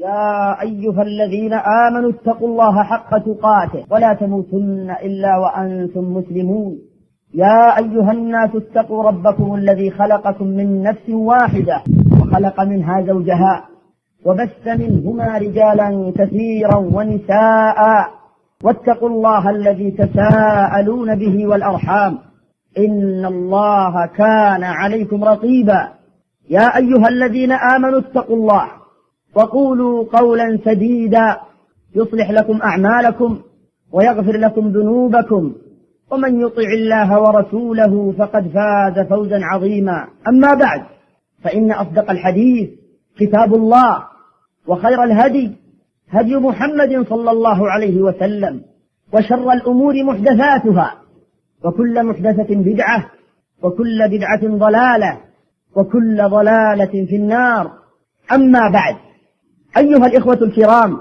يا أيها الذين آمنوا اتقوا الله حق تقاته ولا تموتن إلا وأنتم مسلمون. يا أيها الناس اتقوا ربكم الذي خلقكم من نفس واحدة وخلق منها زوجها وبث منهما رجالا كثيرا ونساء واتقوا الله الذي تساءلون به والأرحام إن الله كان عليكم رقيبا. يا أيها الذين آمنوا اتقوا الله وقولوا قولا سديدا يصلح لكم أعمالكم ويغفر لكم ذنوبكم ومن يطع الله ورسوله فقد فاز فوزا عظيما. أما بعد، فإن أصدق الحديث كتاب الله، وخير الهدي هدي محمد صلى الله عليه وسلم، وشر الأمور محدثاتها، وكل محدثة بدعة، وكل بدعة ضلالة، وكل ضلالة في النار. أما بعد، أيها الإخوة الكرام،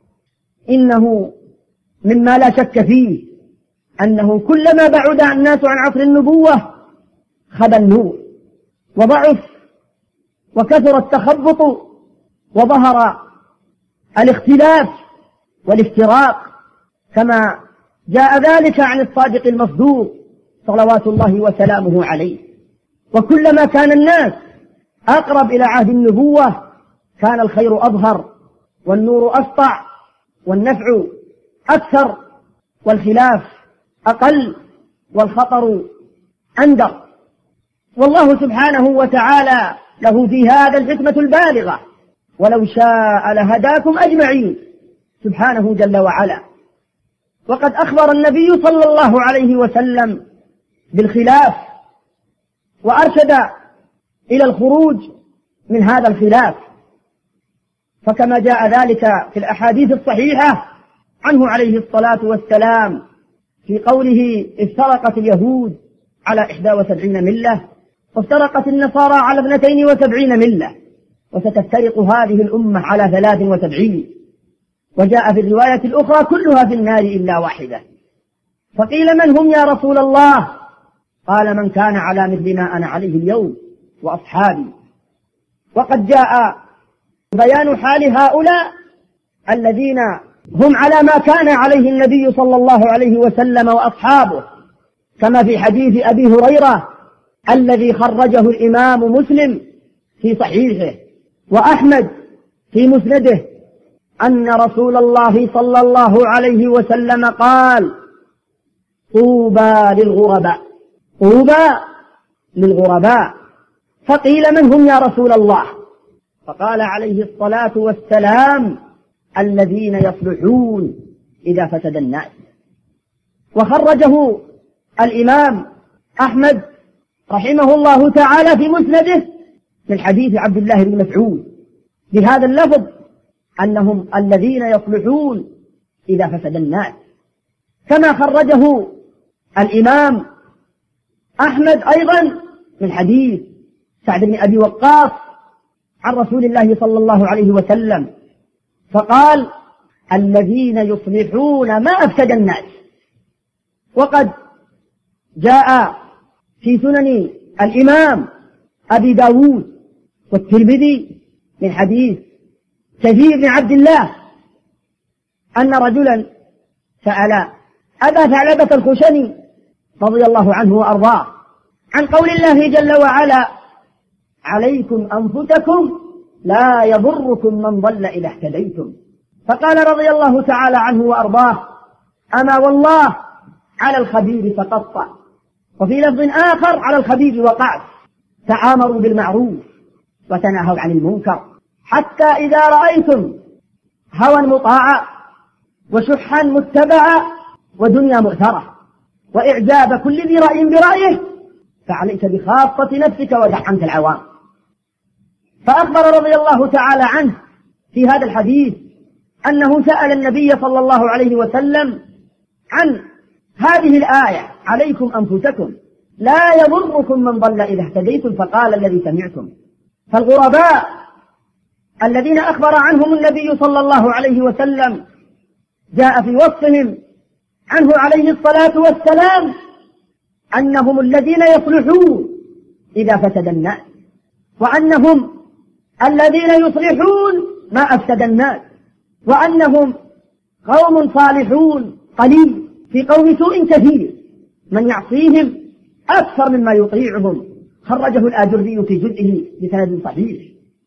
إنه مما لا شك فيه أنه كلما بعد الناس عن عصر النبوة خبى النور وضعف وكثر التخبط وظهر الاختلاف والافتراق، كما جاء ذلك عن الصادق المصدوق صلوات الله وسلامه عليه. وكلما كان الناس أقرب إلى عهد النبوة كان الخير أظهر والنور أسطع والنفع أكثر والخلاف أقل والخطر أندر. والله سبحانه وتعالى له في هذا الحكمة البالغة، ولو شاء لهداكم أجمعين سبحانه جل وعلا. وقد أخبر النبي صلى الله عليه وسلم بالخلاف وأرشد إلى الخروج من هذا الخلاف، فكما جاء ذلك في الأحاديث الصحيحة عنه عليه الصلاة والسلام في قوله: افترقت اليهود على 71 ملة وافترقت النصارى على 72 ملة وستفترق هذه الأمة على 73. وجاء في الرواية الأخرى: كلها في النار إلا واحدة. فقيل: من هم يا رسول الله؟ قال: من كان على مثل ما أنا عليه اليوم وأصحابي. وقد جاء بيان حال هؤلاء الذين هم على ما كان عليه النبي صلى الله عليه وسلم وأصحابه، كما في حديث أبي هريرة الذي خرجه الإمام مسلم في صحيحه وأحمد في مسنده أن رسول الله صلى الله عليه وسلم قال: طوبى للغرباء، طوبى للغرباء. فقيل: من هم يا رسول الله؟ فقال عليه الصلاة والسلام: الذين يصلحون إذا فسد الناس. وخرجه الإمام أحمد رحمه الله تعالى في مسنده من حديث عبد الله بن مسعود بهذا اللفظ أنهم الذين يصلحون إذا فسد الناس، كما خرجه الإمام أحمد أيضا من حديث سعد بن أبي وقاص عن رسول الله صلى الله عليه وسلم فقال: الذين يصلحون ما أفسد الناس. وقد جاء في سنن الإمام أبي داود والترمذي من حديث كثير بن عبد الله أن رجلا سأل أبا ثعلبة الخشني رضي الله عنه وأرضاه عن قول الله جل وعلا: عليكم أنفسكم لا يضركم من ضل إذا اهتديتم. فقال رضي الله تعالى عنه وأرضاه: أما والله على الخبير فقطع. وفي لفظ آخر: على الخبير وقعت. تعامروا بالمعروف وتناهوا عن المنكر، حتى إذا رأيتم هوى مطاعا وشحا متبعا ودنيا مؤثرة وإعجاب كل ذي رأي برأيه فعليك بخاصة نفسك ودع عنك العوام. فأخبر رضي الله تعالى عنه في هذا الحديث أنه سأل النبي صلى الله عليه وسلم عن هذه الآية: عليكم أنفسكم لا يضركم من ضل إذا اهتديتم. فقال: الذي سمعتم. فالغرباء الذين أخبر عنهم النبي صلى الله عليه وسلم جاء في وصفهم عنه عليه الصلاة والسلام أنهم الذين يصلحون إذا فسد الناس، وأنهم الذين يصلحون ما أفسد الناس، وأنهم قوم صالحون قليل في قوم سوء كثير، من يعصيهم أكثر مما يطيعهم. خرجه الآجري في جزئه بسند صحيح.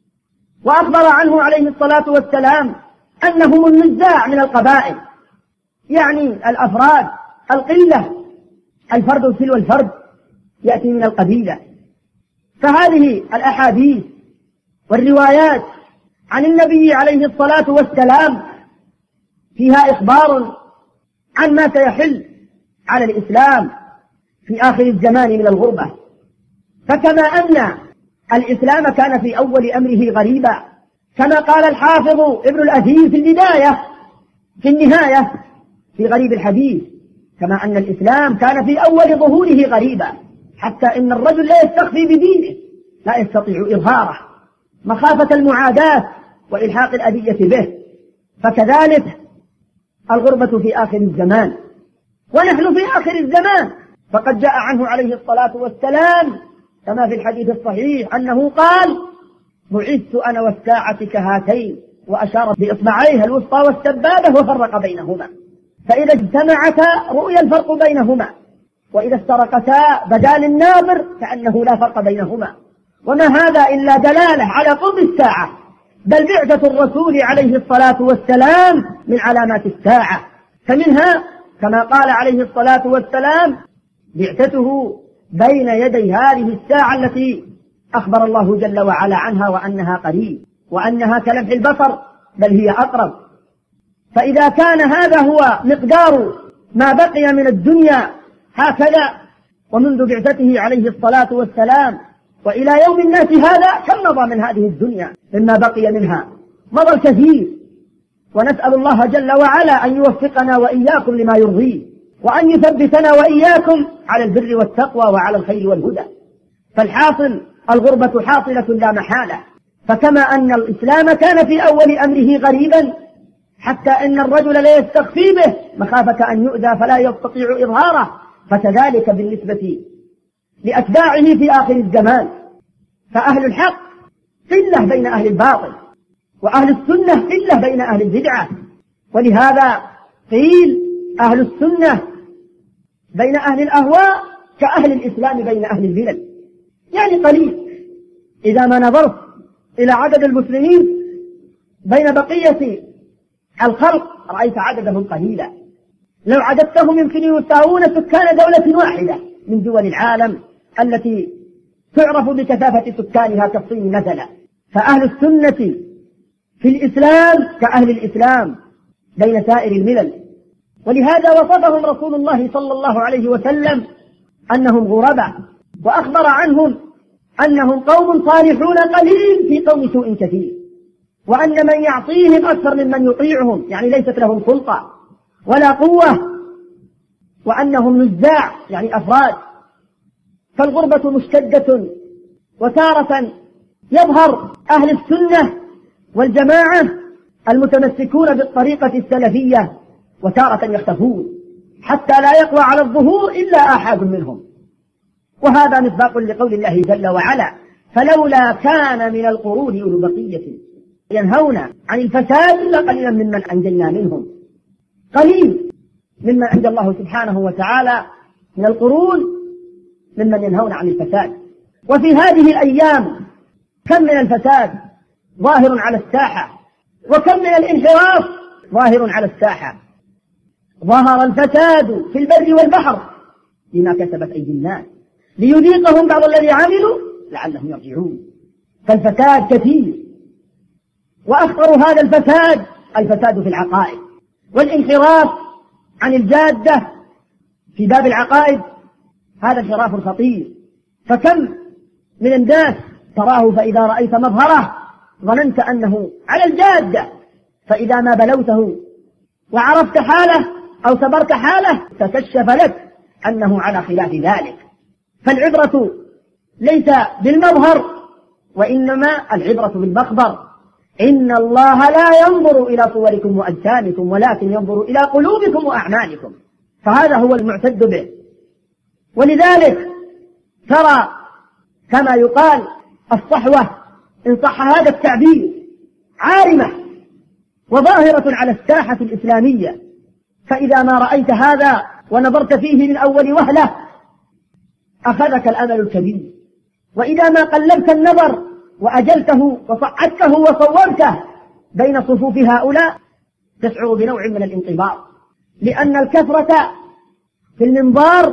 وأخبر عنه عليه الصلاة والسلام أنهم النزاع من القبائل، يعني الأفراد، القلة، الفرد تلو الفرد يأتي من القبيلة. فهذه الأحاديث والروايات عن النبي عليه الصلاة والسلام فيها إخبار عن ما سيحل على الإسلام في آخر الزمان من الغربة. فكما أن الإسلام كان في أول أمره غريبا، كما قال الحافظ ابن الأثير في البداية في النهاية في غريب الحديث، كما أن الإسلام كان في أول ظهوره غريبا حتى إن الرجل لا يستخفي بدينه، لا يستطيع إظهاره مخافة المعاداة وإلحاق الأذية به، فكذلك الغربة في آخر الزمان، ونحن في آخر الزمان. فقد جاء عنه عليه الصلاة والسلام كما في الحديث الصحيح أنه قال: بعثت أنا والساعة كهاتين، وأشار بإصبعيه الوسطى والسبابة وفرق بينهما، فإذا اجتمعتا رؤي الفرق بينهما، وإذا افترقتا بدا للناظر كأنه لا فرق بينهما. وما هذا إلا دلالة على قرب الساعة، بل بعثة الرسول عليه الصلاة والسلام من علامات الساعة. فمنها كما قال عليه الصلاة والسلام: بعثته بين يدي هذه الساعة التي أخبر الله جل وعلا عنها وأنها قريب، وأنها كلمح البصر، بل هي أقرب. فإذا كان هذا هو مقدار ما بقي من الدنيا هكذا، ومنذ بعثته عليه الصلاة والسلام وإلى يوم الناس هذا كم مضى من هذه الدنيا مما بقي منها؟ مضى الكثير. ونسأل الله جل وعلا أن يوفقنا وإياكم لما يرضيه، وأن يثبتنا وإياكم على البر والتقوى وعلى الخير والهدى. فالحاصل الغربة حاصلة لا محالة. فكما أن الإسلام كان في أول أمره غريبا حتى إن الرجل لا يستخفي به مخافة أن يؤذى فلا يستطيع إظهاره، فكذلك بالنسبة لأتباعه في آخر الزمان. فأهل الحق قلة بين أهل الباطل، وأهل السنة قلة بين أهل البدعة. ولهذا قيل أهل السنة بين أهل الأهواء كأهل الإسلام بين أهل الملل، يعني قليل. إذا ما نظرت إلى عدد المسلمين بين بقية الخلق رأيت عددهم قليلا، لو عددتهم يمكن يساوون سكان دولة واحدة من دول العالم التي تعرف بكثافة سكانها كالصين مثلا. فأهل السنة في الإسلام كأهل الإسلام بين سائر الملل. ولهذا وصفهم رسول الله صلى الله عليه وسلم أنهم غرباء، وأخبر عنهم أنهم قوم صالحون قليل في قوم سوء كثير، وأن من يعصيهم أكثر ممن يطيعهم، يعني ليست لهم سلطة ولا قوة، وأنهم نزاع يعني أفراد. فالغربة مشتدة، وتارة يظهر أهل السنة والجماعة المتمسكون بالطريقة السلفية، وتارة يختفون حتى لا يقوى على الظهور إلا آحاد منهم. وهذا مصداق لقول الله جل وعلا: فلولا كان من القرون أولو بقية ينهون عن الفساد إلا قليلا ممن أنجينا منهم. قليل ممن أنجى الله سبحانه وتعالى من القرون ممن ينهون عن الفساد. وفي هذه الأيام كم من الفساد ظاهر على الساحة، وكم من الانحراف ظاهر على الساحة. ظهر الفساد في البر والبحر بما كسبت أيدي الناس ليذيقهم بعض الذي عملوا لعلهم يرجعون. فالفساد كثير، وأخطر هذا الفساد في العقائد، والانحراف عن الجادة في باب العقائد هذا انحراف خطير. فكم من الناس تراه فإذا رأيت مظهره ظننت أنه على الجادة، فإذا ما بلوته وعرفت حاله أو صبرت حاله تكشف لك أنه على خلاف ذلك. فالعبرة ليس بالمظهر، وإنما العبرة بالمخبر. إن الله لا ينظر إلى صوركم وأجسامكم ولكن ينظر إلى قلوبكم وأعمالكم، فهذا هو المعتد به. ولذلك ترى كما يقال الصحوة إن صح هذا التعبير عارمة وظاهرة على الساحة الإسلامية. فإذا ما رأيت هذا ونظرت فيه من أول وهلة أخذك الأمل الكبير، وإذا ما قلبت النظر وأجلته وصعدته وصورته بين صفوف هؤلاء تشعر بنوع من الانطباع، لأن الكثرة في المنظار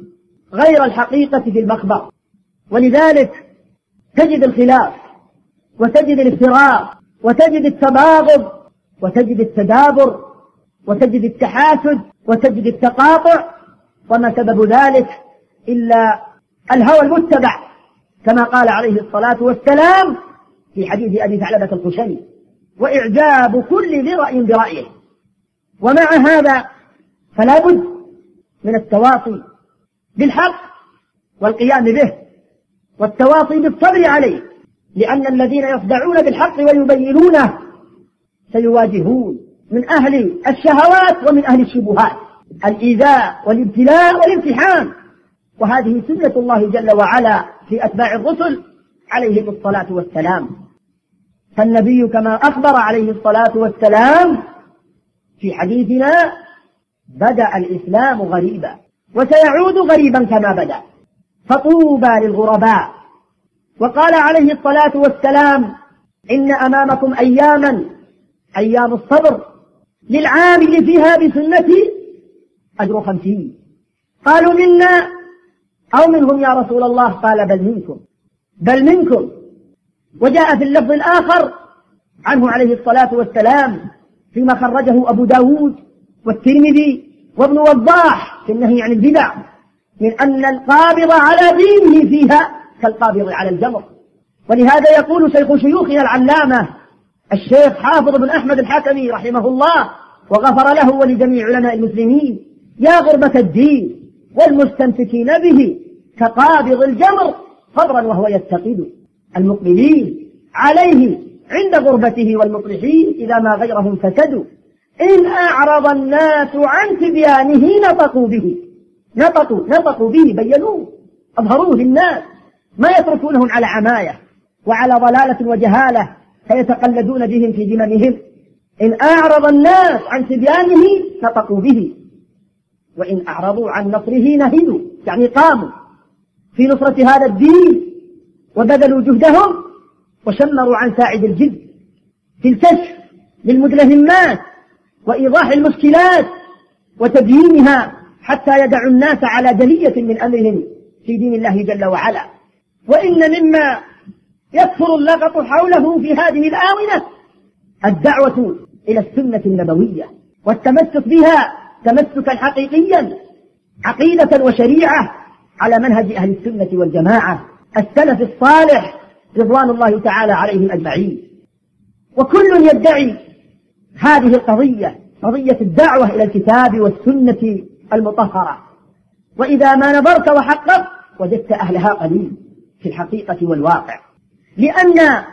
غير الحقيقة في المخبر، ولذلك تجد الخلاف وتجد الافتراق وتجد التباغض وتجد التدابر وتجد التحاسد وتجد التقاطع، وما سبب ذلك إلا الهوى المتبع، كما قال عليه الصلاة والسلام في حديث أبي ثعلبة الخشني: وإعجاب كل ذي رأي برأيه. ومع هذا فلا بد من التواصي بالحق والقيام به والتواصي بالصبر عليه، لأن الذين يصدعون بالحق ويبينونه سيواجهون من أهل الشهوات ومن أهل الشبهات الإيذاء والابتلاء والامتحان، وهذه سنة الله جل وعلا في أتباع الرسل عليهم الصلاة والسلام. فالنبي كما أخبر عليه الصلاة والسلام في حديثنا: بدأ الإسلام غريبا وسيعود غريبا كما بدأ، فطوبى للغرباء. وقال عليه الصلاة والسلام: إن أمامكم أياما أيام الصبر للعامل فيها بسنتي أجر 50. قالوا منا أو منهم يا رسول الله؟ قال بل منكم. وجاء في اللفظ الآخر عنه عليه الصلاة والسلام فيما خرجه أبو داود والترمذي وابن وضاح في النهي عن البدع، من أن القابض على دينه فيها كالقابض على الجمر. ولهذا يقول شيخ شيوخنا العلامة الشيخ حافظ بن أحمد الحكمي رحمه الله وغفر له ولجميع علماء المسلمين: يا غربة الدين والمستمسكين به كقابض الجمر صبرا وهو يتقد المقبلين عليه عند غربته والمصلحين إذا ما غيرهم فسدوا. إن أعرض الناس عن تبيانه نطقوا به بينوه أظهروه للناس، ما يتركونهم على عماية وعلى ضلالة وجهالة فيتقلدون بهم في ذممهم. إن أعرض الناس عن تبيانه نطقوا به، وإن أعرضوا عن نصره نهدوا، يعني قاموا في نصرة هذا الدين وبذلوا جهدهم وشمروا عن ساعد الجد في الكشف للمدلهمات وإيضاح المشكلات وتبيينها حتى يدعوا الناس على جلية من أمرهم في دين الله جل وعلا. وإن مما يكثر اللغط حوله في هذه الآونة الدعوة إلى السنة النبوية والتمسك بها تمسكا حقيقيا عقيدة وشريعة على منهج أهل السنة والجماعة السلف الصالح رضوان الله تعالى عليهم أجمعين. وكل يدعي هذه القضية، قضية الدعوة إلى الكتاب والسنة المطهرة، وإذا ما نظرت وحققت وجدت أهلها قليل في الحقيقة والواقع، لأن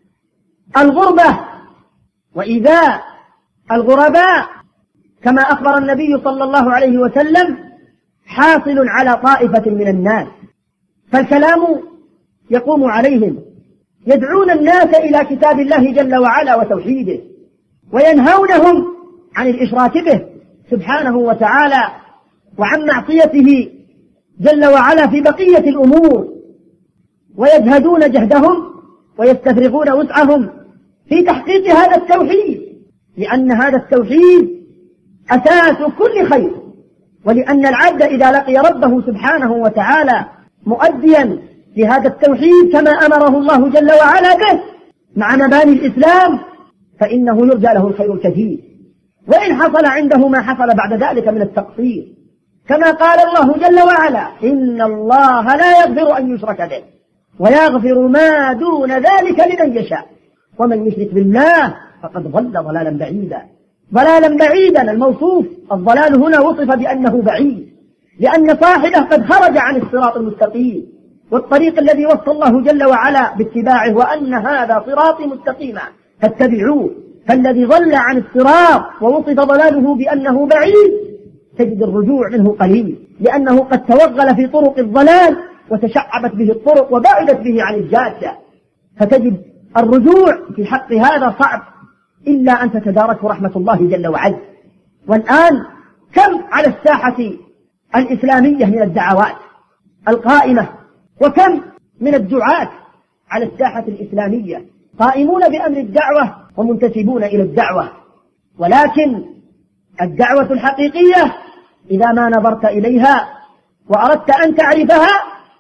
الغربة وإيذاء الغرباء كما أخبر النبي صلى الله عليه وسلم حاصل على طائفة من الناس، فالكلام يقوم عليهم، يدعون الناس إلى كتاب الله جل وعلا وتوحيده، وينهونهم عن الإشراك به سبحانه وتعالى وعن معصيته جل وعلا في بقية الأمور، ويجهدون جهدهم ويستفرغون وسعهم في تحقيق هذا التوحيد، لأن هذا التوحيد أساس كل خير، ولأن العبد إذا لقي ربه سبحانه وتعالى مؤديا لهذا التوحيد كما أمره الله جل وعلا به مع مباني الإسلام فإنه يرجى له الخير الكثير، وإن حصل عنده ما حصل بعد ذلك من التقصير، كما قال الله جل وعلا: إن الله لا يغفر أن يشرك به ويغفر ما دون ذلك لمن يشاء ومن يشرك بالله فقد ضل ضلالا بعيدا. ضلالا بعيدا الموصوف الضلال هنا وصف بأنه بعيد، لأن صاحبه قد خرج عن الصراط المستقيم والطريق الذي وصى الله جل وعلا باتباعه، وأن هذا صراطي مستقيما فاتبعوه. فالذي ضل عن الصراط ووصف ضلاله بأنه بعيد تجد الرجوع منه قليل، لأنه قد توغل في طرق الضلال وتشعبت به الطرق وبعدت به عن الجادة، فتجد الرجوع في حق هذا صعب إلا أن تتداركه رحمة الله جل وعلا. والآن كم على الساحة الإسلامية من الدعوات القائمة، وكم من الدعاة على الساحة الإسلامية قائمون بأمر الدعوة ومنتسبون إلى الدعوة، ولكن الدعوة الحقيقية إذا ما نظرت إليها وأردت أن تعرفها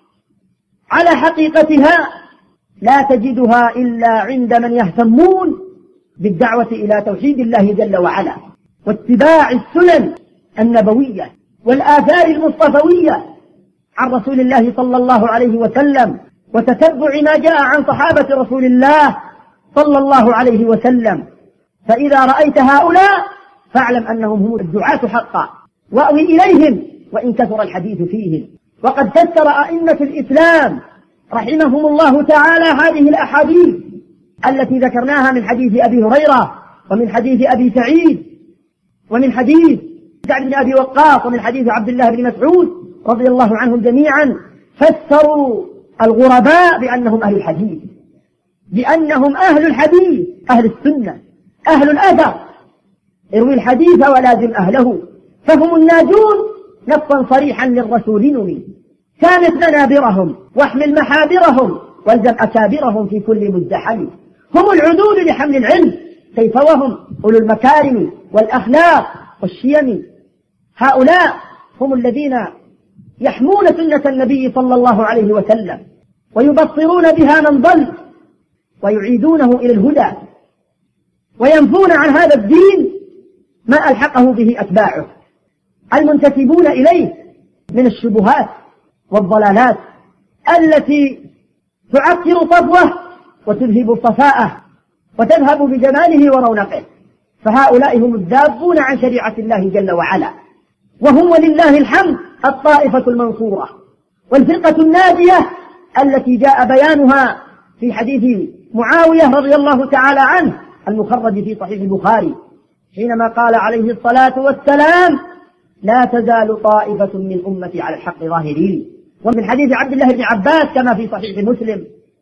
على حقيقتها لا تجدها إلا عند من يهتمون بالدعوة إلى توحيد الله جل وعلا واتباع السنن النبوية والآثار المصطفوية عن رسول الله صلى الله عليه وسلم، وتتبع ما جاء عن صحابة رسول الله صلى الله عليه وسلم. فإذا رأيت هؤلاء فاعلم أنهم هم الدعاة حقا، وأوي إليهم وإن كثر الحديث فيهم. وقد فسر أئمة الإسلام رحمهم الله تعالى هذه الأحاديث التي ذكرناها من حديث أبي هريرة، ومن حديث أبي سعيد، ومن حديث سعد بن أبي وقاص، ومن حديث عبد الله بن مسعود رضي الله عنهم جميعا. فسروا الغرباء بأنهم أهل الحديث، بأنهم أهل الحديث، أهل السنة، أهل الأثر. اروي الحديث ولازم أهله فهم الناجون نصا صريحا للرسول نمي. كانت منابرهم واحمل محابرهم والزم أكابرهم في كل مزدحم. هم العدول لحمل العلم كيف وهم أولو المكارم والأخلاق والشيم. هؤلاء هم الذين يحمون سنة النبي صلى الله عليه وسلم ويبصرون بها من ضل ويعيدونه إلى الهدى، وينفون عن هذا الدين ما ألحقه به أتباعه المنتسبون إليه من الشبهات والضلالات التي تعكر صفوه وتذهب صفاءه وتذهب بجماله ورونقه. فهؤلاء هم الذابون عن شريعة الله جل وعلا، وهم ولله الحمد الطائفة المنصورة والفرقة الناجية التي جاء بيانها في حديث معاوية رضي الله تعالى عنه المخرج في صحيح البخاري حينما قال عليه الصلاة والسلام: لا تزال طائفة من أمتي على الحق ظاهرين. ومن حديث عبد الله بن عباس كما في صحيح مسلم.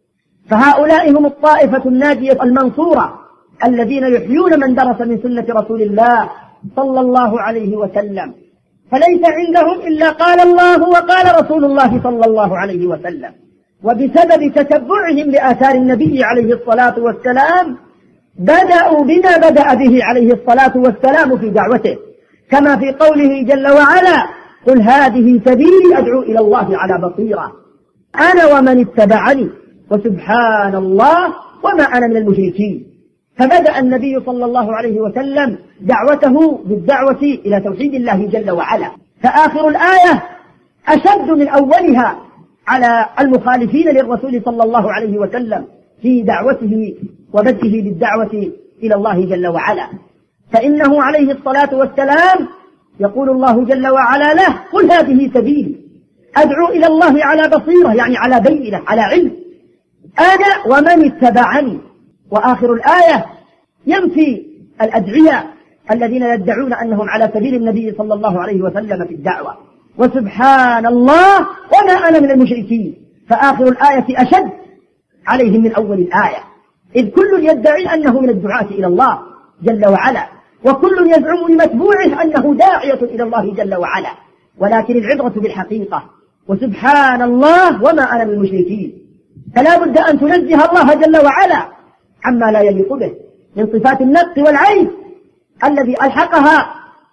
فهؤلاء هم الطائفة الناجية المنصورة الذين يحيون من درس من سنة رسول الله صلى الله عليه وسلم، فليس عندهم إلا قال الله وقال رسول الله صلى الله عليه وسلم. وبسبب تتبعهم لآثار النبي عليه الصلاة والسلام بدأوا بما بدأ به عليه الصلاة والسلام في دعوته، كما في قوله جل وعلا: قل هذه سبيلي أدعو إلى الله على بصيرة أنا ومن اتبعني وسبحان الله وما أنا من المشركين. فبدأ النبي صلى الله عليه وسلم دعوته بالدعوة إلى توحيد الله جل وعلا. فآخر الآية أشد من أولها على المخالفين للرسول صلى الله عليه وسلم في دعوته وبدئه بالدعوة إلى الله جل وعلا. فإنه عليه الصلاة والسلام يقول الله جل وعلا له: قل هذه سبيلي أدعو إلى الله على بصيرة، يعني على بينة، على علم، أنا ومن اتبعني. وآخر الآية ينفي الأدعياء الذين يدعون أنهم على سبيل النبي صلى الله عليه وسلم في الدعوة. وسبحان الله وما أنا من المشركين. فآخر الآية أشد عليهم من أول الآية، إذ كل يدعي أنه من الدعاة إلى الله جل وعلا، وكل يزعم لمتبوعه أنه داعية إلى الله جل وعلا، ولكن العبرة بالحقيقة. وسبحان الله وما أنا من المشركين. فلا بد أن تنزه الله جل وعلا عما لا يليق به من صفات النقص والعيب الذي ألحقها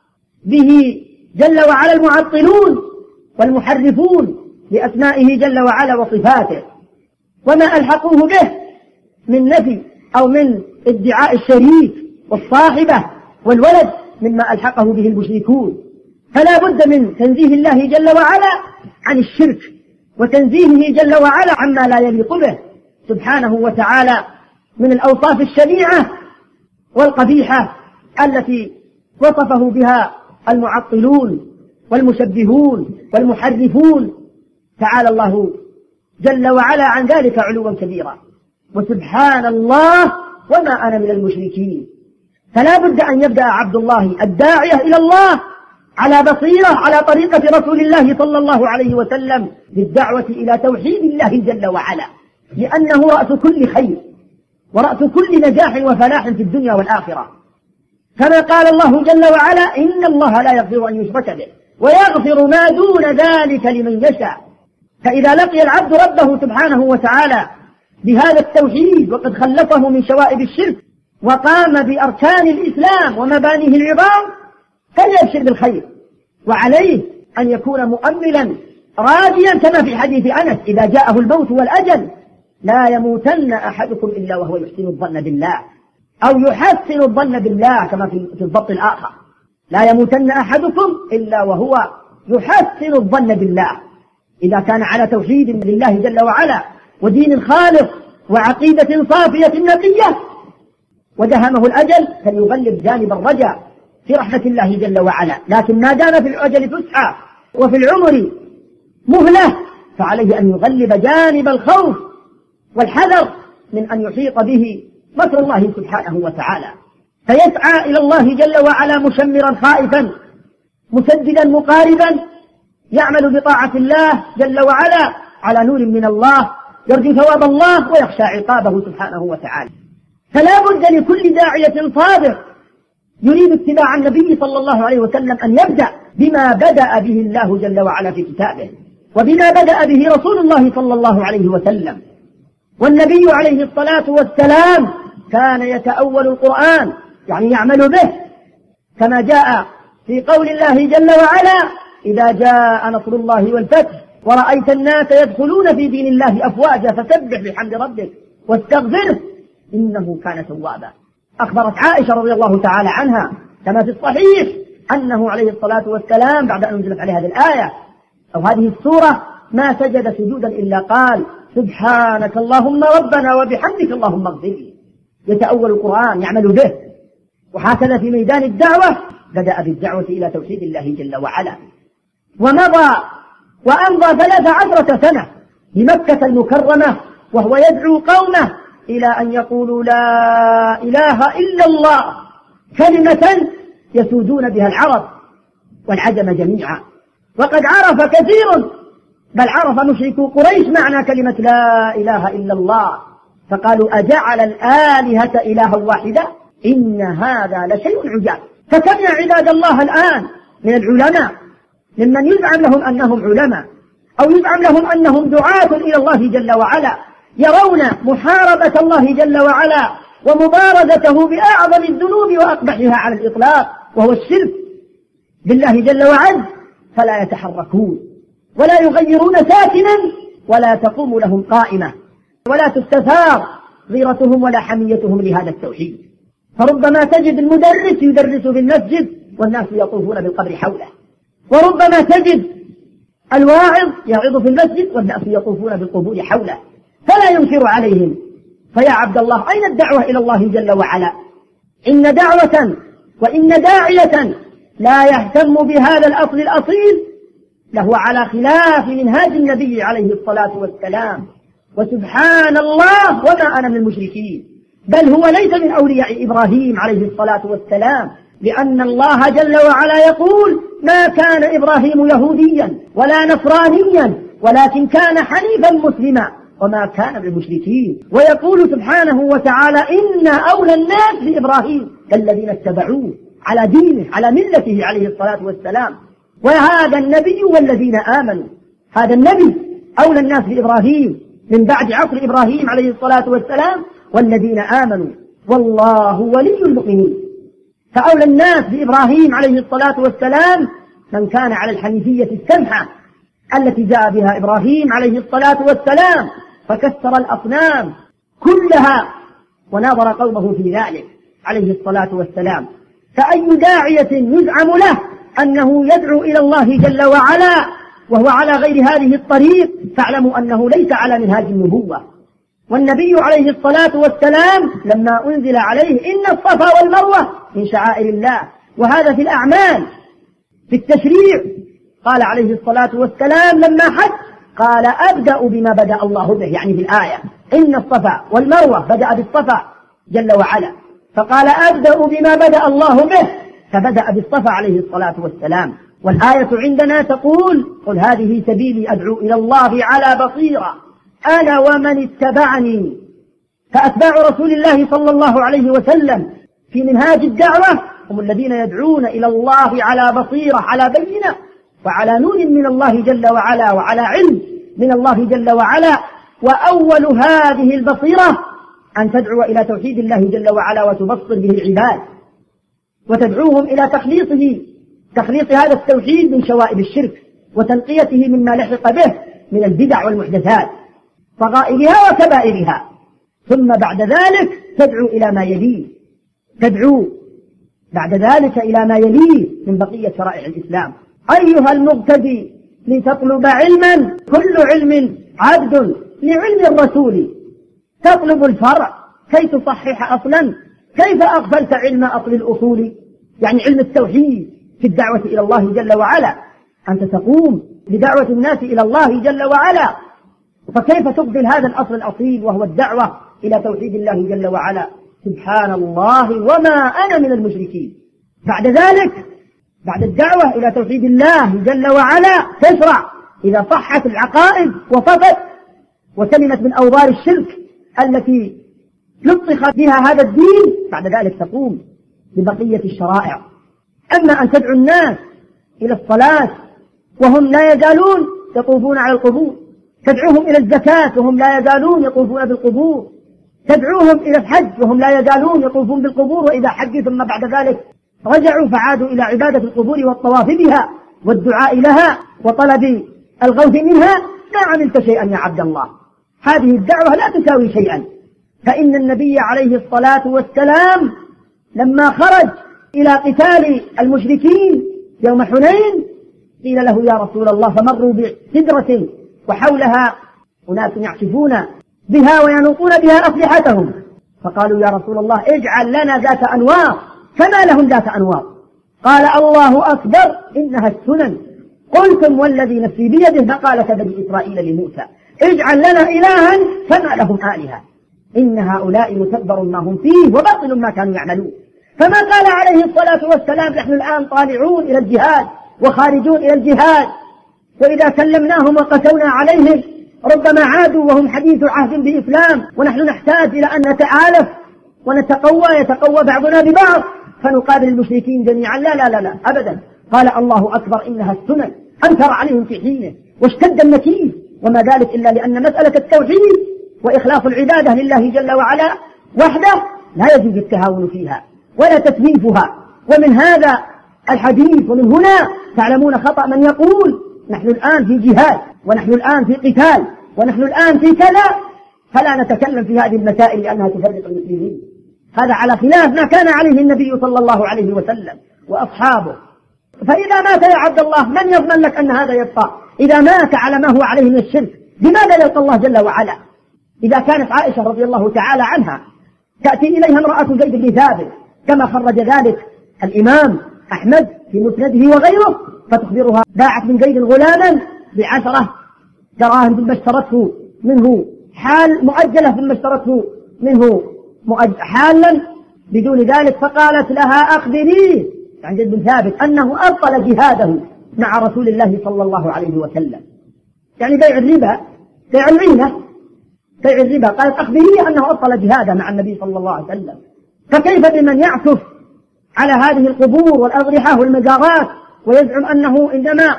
به جل وعلا المعطلون والمحرفون لأسمائه جل وعلا وصفاته، وما ألحقوه به من نفي أو من ادعاء الشريك والصاحبة والولد مما ألحقه به المشركون. فلا بد من تنزيه الله جل وعلا عن الشرك، وتنزيهه جل وعلا عما لا يليق به سبحانه وتعالى من الأوصاف الشنيعة والقبيحة التي وصفه بها المعطلون والمشبهون والمحرفون. تعالى الله جل وعلا عن ذلك علوا كبيرا. وسبحان الله وما أنا من المشركين. فلا بد أن يبدأ عبد الله الداعية إلى الله على بصيرة على طريقة رسول الله صلى الله عليه وسلم بالدعوة إلى توحيد الله جل وعلا، لأنه رأس كل خير ورأس كل نجاح وفلاح في الدنيا والآخرة. كما قال الله جل وعلا: إن الله لا يغفر أن يشرك به ويغفر ما دون ذلك لمن يشاء. فإذا لقي العبد ربه سبحانه وتعالى بهذا التوحيد وقد خلصه من شوائب الشرك وقام بأركان الإسلام ومبانيه العظام فليبشر بالخير، وعليه أن يكون مؤملا راجيا كما في حديث أنس: إذا جاءه الموت والأجل لا يموتن أحدكم إلا وهو يحسن الظن بالله، أو يحسن الظن بالله كما في الضبط الآخر: لا يموتن أحدكم إلا وهو يحسن الظن بالله. إذا كان على توحيد لله جل وعلا ودين خالص وعقيدة صافية نقية ودهمه الأجل فليغلب جانب الرجاء في رحمة الله جل وعلا. لكن ما دام في الأجل فسحة وفي العمر مهلة فعليه أن يغلب جانب الخوف والحذر من أن يحيط به مكر الله سبحانه وتعالى، فيسعى إلى الله جل وعلا مشمرا خائفا مسددا مقاربا، يعمل بطاعة الله جل وعلا على نور من الله، يرجو ثواب الله ويخشى عقابه سبحانه وتعالى. فلا بد لكل داعية صادق يريد اتباع النبي صلى الله عليه وسلم أن يبدأ بما بدأ به الله جل وعلا في كتابه، وبما بدأ به رسول الله صلى الله عليه وسلم. والنبي عليه الصلاة والسلام كان يتأول القرآن، يعني يعمل به، كما جاء في قول الله جل وعلا: إذا جاء نصر الله والفتح ورأيت الناس يدخلون في دين الله أفواجا فسبح بحمد ربك واستغفره إنه كان توابا. أخبرت عائشة رضي الله تعالى عنها كما في الصحيح أنه عليه الصلاة والسلام بعد أن نزلت عليه هذه الآية أو هذه السورة ما سجد سجودا إلا قال: سبحانك اللهم ربنا وبحمدك اللهم اغفر لي. يتأول القرآن، يعمل به. وهكذا في ميدان الدعوة بدأ بالدعوة إلى توحيد الله جل وعلا، ومضى وأمضى 13 سنة بمكة المكرمة وهو يدعو قومه إلى أن يقولوا لا إله إلا الله، كلمة يسودون بها العرب والعجم جميعا. وقد عرف كثير، بل عرف مشركو قريش معنى كلمة لا إله إلا الله، فقالوا: أجعل الآلهة إلها واحدة إن هذا لشيء عجاب. فكم يا عباد الله الآن من العلماء ممن يزعم لهم أنهم علماء أو يزعم لهم أنهم دعاة إلى الله جل وعلا، يرون محاربة الله جل وعلا ومبارزته بأعظم الذنوب وأقبحها على الإطلاق وهو الشرك بالله جل وعز، فلا يتحركون ولا يغيرون ساكنا ولا تقوم لهم قائمة ولا تستثار غيرتهم ولا حميتهم لهذا التوحيد. فربما تجد المدرس يدرس في المسجد والناس يطوفون بالقبر حوله، وربما تجد الواعظ يعظ في المسجد والناس يطوفون بالقبور حوله، فلا ينكر عليهم. فيا عبد الله، أين الدعوة إلى الله جل وعلا؟ إن دعوة وإن داعية لا يهتم بهذا الأصل الأصيل لهو على خلاف منهاج النبي عليه الصلاة والسلام. وسبحان الله وما أنا من المشركين، بل هو ليس من أولياء إبراهيم عليه الصلاة والسلام، لأن الله جل وعلا يقول: ما كان إبراهيم يهوديا ولا نصرانيا ولكن كان حنيفا مسلما وما كان من المشركين. ويقول سبحانه وتعالى: إن أولى الناس بإبراهيم الذين اتبعوه على دينه على ملته عليه الصلاة والسلام. وهذا النبي والذين آمنوا، هذا النبي أولى الناس بإبراهيم من بعد عصر إبراهيم عليه الصلاة والسلام، والذين آمنوا والله ولي المؤمنين. فأولى الناس بإبراهيم عليه الصلاة والسلام من كان على الحنيفية السمحة التي جاء بها إبراهيم عليه الصلاة والسلام، فكسر الأصنام كلها وناظر قومه في ذلك عليه الصلاة والسلام. فأي داعية يزعم له أنه يدعو إلى الله جل وعلا وهو على غير هذه الطريق فاعلموا أنه ليس على منهاج النبوة. والنبي عليه الصلاة والسلام لما أنزل عليه: إن الصفا والمروة من شعائر الله، وهذا في الأعمال في التشريع، قال عليه الصلاة والسلام لما حج قال: أبدأ بما بدأ الله به، يعني في الآية إن الصفا والمروة بدأ بالصفا جل وعلا، فقال: أبدأ بما بدأ الله به، فبدأ بالصفا عليه الصلاة والسلام. والآية عندنا تقول: قل هذه سبيلي أدعو إلى الله على بصيرة أنا ومن اتبعني. فأتباع رسول الله صلى الله عليه وسلم في منهاج الدعوة هم الذين يدعون إلى الله على بصيرة، على بينة، وعلى نور من الله جل وعلا، وعلى علم من الله جل وعلا. وأول هذه البصيرة أن تدعو إلى توحيد الله جل وعلا وتبصر به العباد، وتدعوهم إلى تخليص هذا التوحيد من شوائب الشرك، وتنقيته مما لحق به من البدع والمحدثات صغائرها وكبائرها. ثم بعد ذلك تدعو إلى ما يليه، تدعو بعد ذلك إلى ما يليه من بقية شرائع الإسلام. أيها المبتدي لتطلب علما، كل علم عبد لعلم الرسول، تطلب الفرع كي تصحح أصلا، كيف أغفلت علم أصل الأصول؟ يعني علم التوحيد في الدعوة إلى الله جل وعلا، أنت تقوم بدعوة الناس إلى الله جل وعلا، فكيف تغفل هذا الأصل الأصيل وهو الدعوة إلى توحيد الله جل وعلا؟ سبحان الله، وما أنا من المشركين. بعد ذلك، بعد الدعوة إلى توحيد الله جل وعلا، تشرع إذا صحت العقائد وصفت وسلمت من أوضار الشرك التي لطخ بها هذا الدين، بعد ذلك تقوم ببقية الشرائع. أما أن تدعو الناس إلى الصلاة وهم لا يزالون يطوفون على القبور، تدعوهم إلى الزكاة وهم لا يزالون يطوفون بالقبور، تدعوهم إلى الحج وهم لا يزالون يطوفون بالقبور، وإذا حجوا ثم بعد ذلك رجعوا فعادوا إلى عبادة القبور والطواف بها والدعاء لها وطلب الغوث منها، ما عملت شيئا يا عبد الله. هذه الدعوة لا تساوي شيئا. فإن النبي عليه الصلاة والسلام لما خرج إلى قتال المشركين يوم حنين قيل له يا رسول الله، فمروا بسدرة وحولها أناس يعكفون بها وينوطون بها أسلحتهم، فقالوا يا رسول الله اجعل لنا ذات أنواط كما لهم ذات أنواط. قال الله أكبر إنها السنن، قلتم والذي نفسي بيده مقالة بني إسرائيل لموسى اجعل لنا إلها كما لهم آلهة إن هؤلاء متبر ما هم فيه وباطل ما كانوا يعملون. فما قال عليه الصلاة والسلام نحن الآن طالعون إلى الجهاد وخارجون إلى الجهاد، وإذا كلمناهم وقسونا عليهم ربما عادوا وهم حديث عهد بإسلام، ونحن نحتاج إلى أن نتآلف ونتقوى، يتقوى بعضنا ببعض فنقابل المشركين جميعا. لا لا لا لا أبدا. قال الله أكبر إنها السنن، أنكر عليهم في حينه واشتد النكير، وما ذلك إلا لأن مسألة التوحيد وإخلاص العبادة لله جل وعلا وحده لا يجوز التهاون فيها ولا تسويفها. ومن هذا الحديث ومن هنا تعلمون خطأ من يقول نحن الآن في جهاد ونحن الآن في قتال ونحن الآن في كذا، فلا نتكلم في هذه المسائل لأنها تفرق المسلمين. هذا على خلاف ما كان عليه النبي صلى الله عليه وسلم وأصحابه. فإذا مات يا عبد الله من يضمن لك أن هذا يبقى؟ إذا مات على ما هو عليه من الشرك لماذا يلقى الله جل وعلا؟ إذا كانت عائشة رضي الله تعالى عنها تأتي إليها امرأة زيد بن ثابت كما خرج ذلك الإمام أحمد في مسنده وغيره، فتخبرها باعت من زيد غلاما ب10 دراهم ثم اشترته منه حال مؤجلة ثم اشترته منه حالا بدون ذلك، فقالت لها أخبريه عن زيد بن ثابت أنه أبطل جهاده مع رسول الله صلى الله عليه وسلم، يعني بيع الربا، بيع العينة، بيع الربا. قالت أخبريه أنه أبطل جهاده مع النبي صلى الله عليه وسلم. فكيف بمن يعكف على هذه القبور والأضرحة والمزارات ويزعم أنه إنما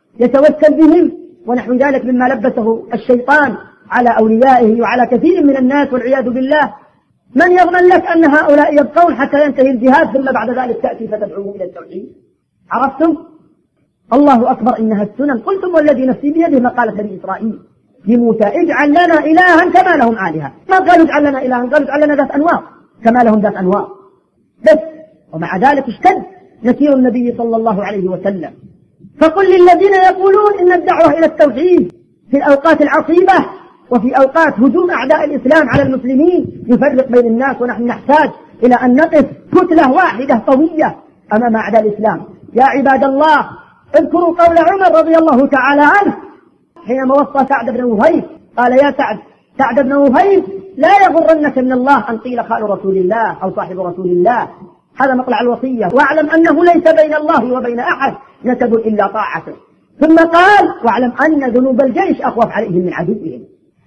يتوسل بهم ونحو ذلك مما لبسه الشيطان على أوليائه وعلى كثير من الناس والعياذ بالله. من يضمن لك أن هؤلاء يبقون حتى ينتهي الجهاد ثم بعد ذلك تأتي فتدعوهم إلى التوحيد؟ عرفتم؟ الله أكبر إنها السنن، قلتم والذي نفسي بيده ما قالت بني إسرائيل لموسى اجعل لنا إلها كما لهم آلهة. ما قالوا اجعل لنا إلها، قالوا اجعل لنا ذات أنواط كما لهم ذات أنواط بس. ومع ذلك اشتد نكير النبي صلى الله عليه وسلم. فقل للذين يقولون إن الدعوة إلى التوحيد في الأوقات العصيبة وفي أوقات هجوم أعداء الإسلام على المسلمين يفرق بين الناس، ونحن نحتاج إلى أن نقف كتلة واحدة قوية أمام أعداء الإسلام. يا عباد الله اذكروا قول عمر رضي الله تعالى عنه حينما وصى سعد بن وهيب قال يا سعد بن وهيب لا يغرنك من الله أن قيل خال رسول الله أو صاحب رسول الله. هذا مطلع الوصية. واعلم أنه ليس بين الله وبين أحد نسب إلا طاعته. ثم قال واعلم أن ذنوب الجيش أخوف عليهم من عدوهم.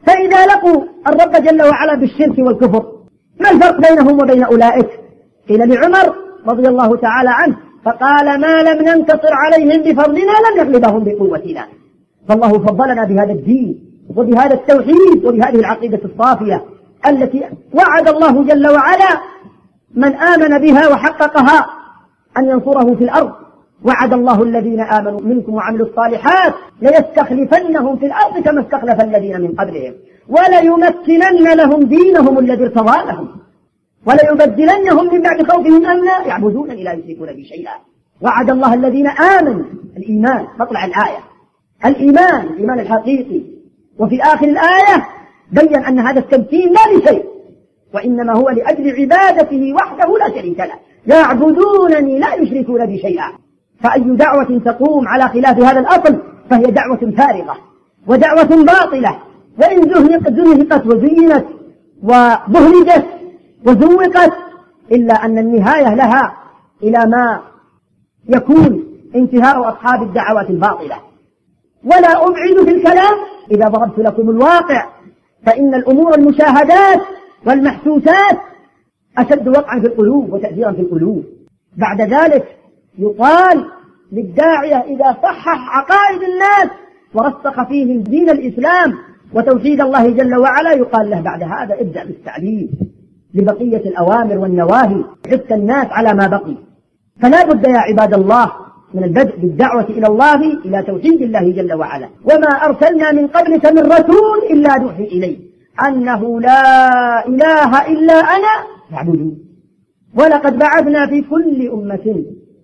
فإذا لقوا الرب جل وعلا بالشرك والكفر ما الفرق بينهم وبين أولئك؟ قيل لعمر رضي الله تعالى عنه فقال ما لم ننتصر عليهم بفضلنا لم نغلبهم بقوتنا. فالله فضلنا بهذا الدين وبهذا التوحيد وبهذه العقيدة الصافية التي وعد الله جل وعلا من آمن بها وحققها أن ينصره في الأرض. وعد الله الذين آمنوا منكم وعملوا الصالحات ليستخلفنهم في الأرض كما استخلف الذين من قبلهم وليمكنن لهم دينهم الذي ارتضى لهم وليبدلنهم من بعد خوفهم أمنا يعبدونني لا يشركون بي شيئا. وعد الله الذين آمنوا الإيمان مطلع الآية الإيمان الحقيقي. وفي آخر الآية بين أن هذا التمكين لا لشيء وإنما هو لأجل عبادته وحده لا شريك له يعبدونني لا يشركون بي شيئا. فأي دعوة تقوم على خلاف هذا الأصل فهي دعوة فارغة ودعوة باطلة وإن زهقت وزينت وبهلجت وزوقت إلا أن النهاية لها إلى ما يكون انتهاء أصحاب الدعوات الباطلة. ولا أبعد في الكلام إذا ضربت لكم الواقع فإن الأمور المشاهدات والمحسوسات أشد وقعا في القلوب وتأثيرا في القلوب. بعد ذلك يقال للداعية إذا صحح عقائد الناس ورسخ فيهم دين الإسلام وتوحيد الله جل وعلا يقال له بعد هذا ابدأ بالتعليم لبقية الأوامر والنواهي حث الناس على ما بقي. فلا بد يا عباد الله من البدء بالدعوة إلى الله إلى توحيد الله جل وعلا. وما أرسلنا من قبلك من رسول إلا نوحي إليه أنه لا إله إلا أنا فاعبدون ولقد بعثنا في كل أمة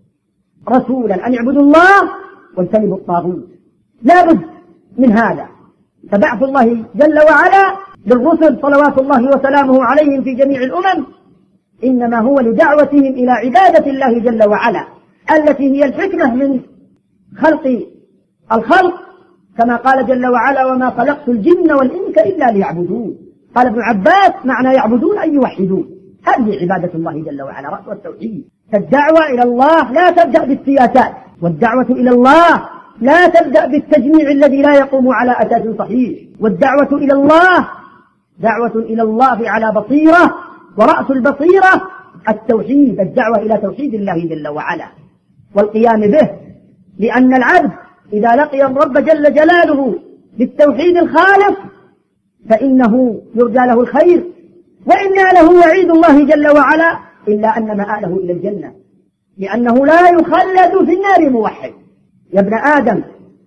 رسولا أن يعبدوا الله واجتنبوا الطاغوت. لا بد من هذا. فبعث الله جل وعلا للرسل صلوات الله وسلامه عليهم في جميع الأمم إنما هو لدعوتهم إلى عبادة الله جل وعلا التي هي الحكمة من خلق الخلق كما قال جل وعلا وما خلقت الجن والإنس إلا ليعبدون. قال ابن عباس معنى يعبدون أي يوحدون. هذه عبادة الله جل وعلا رأس التوحيد. فالدعوة إلى الله لا تبدأ بالسياسات والدعوة إلى الله لا تبدأ بالتجميع الذي لا يقوم على أساس صحيح. والدعوة إلى الله دعوة إلى الله على بصيرة ورأس البصيرة التوحيد الدعوة إلى توحيد الله جل وعلا والقيام به. لأن العبد إذا لقي الرب جل جلاله بالتوحيد الخالص فإنه يرجى له الخير وإن له وعيد الله جل وعلا إلا أن مآله إلى الجنة لأنه لا يخلد في النار موحد. يا ابن آدم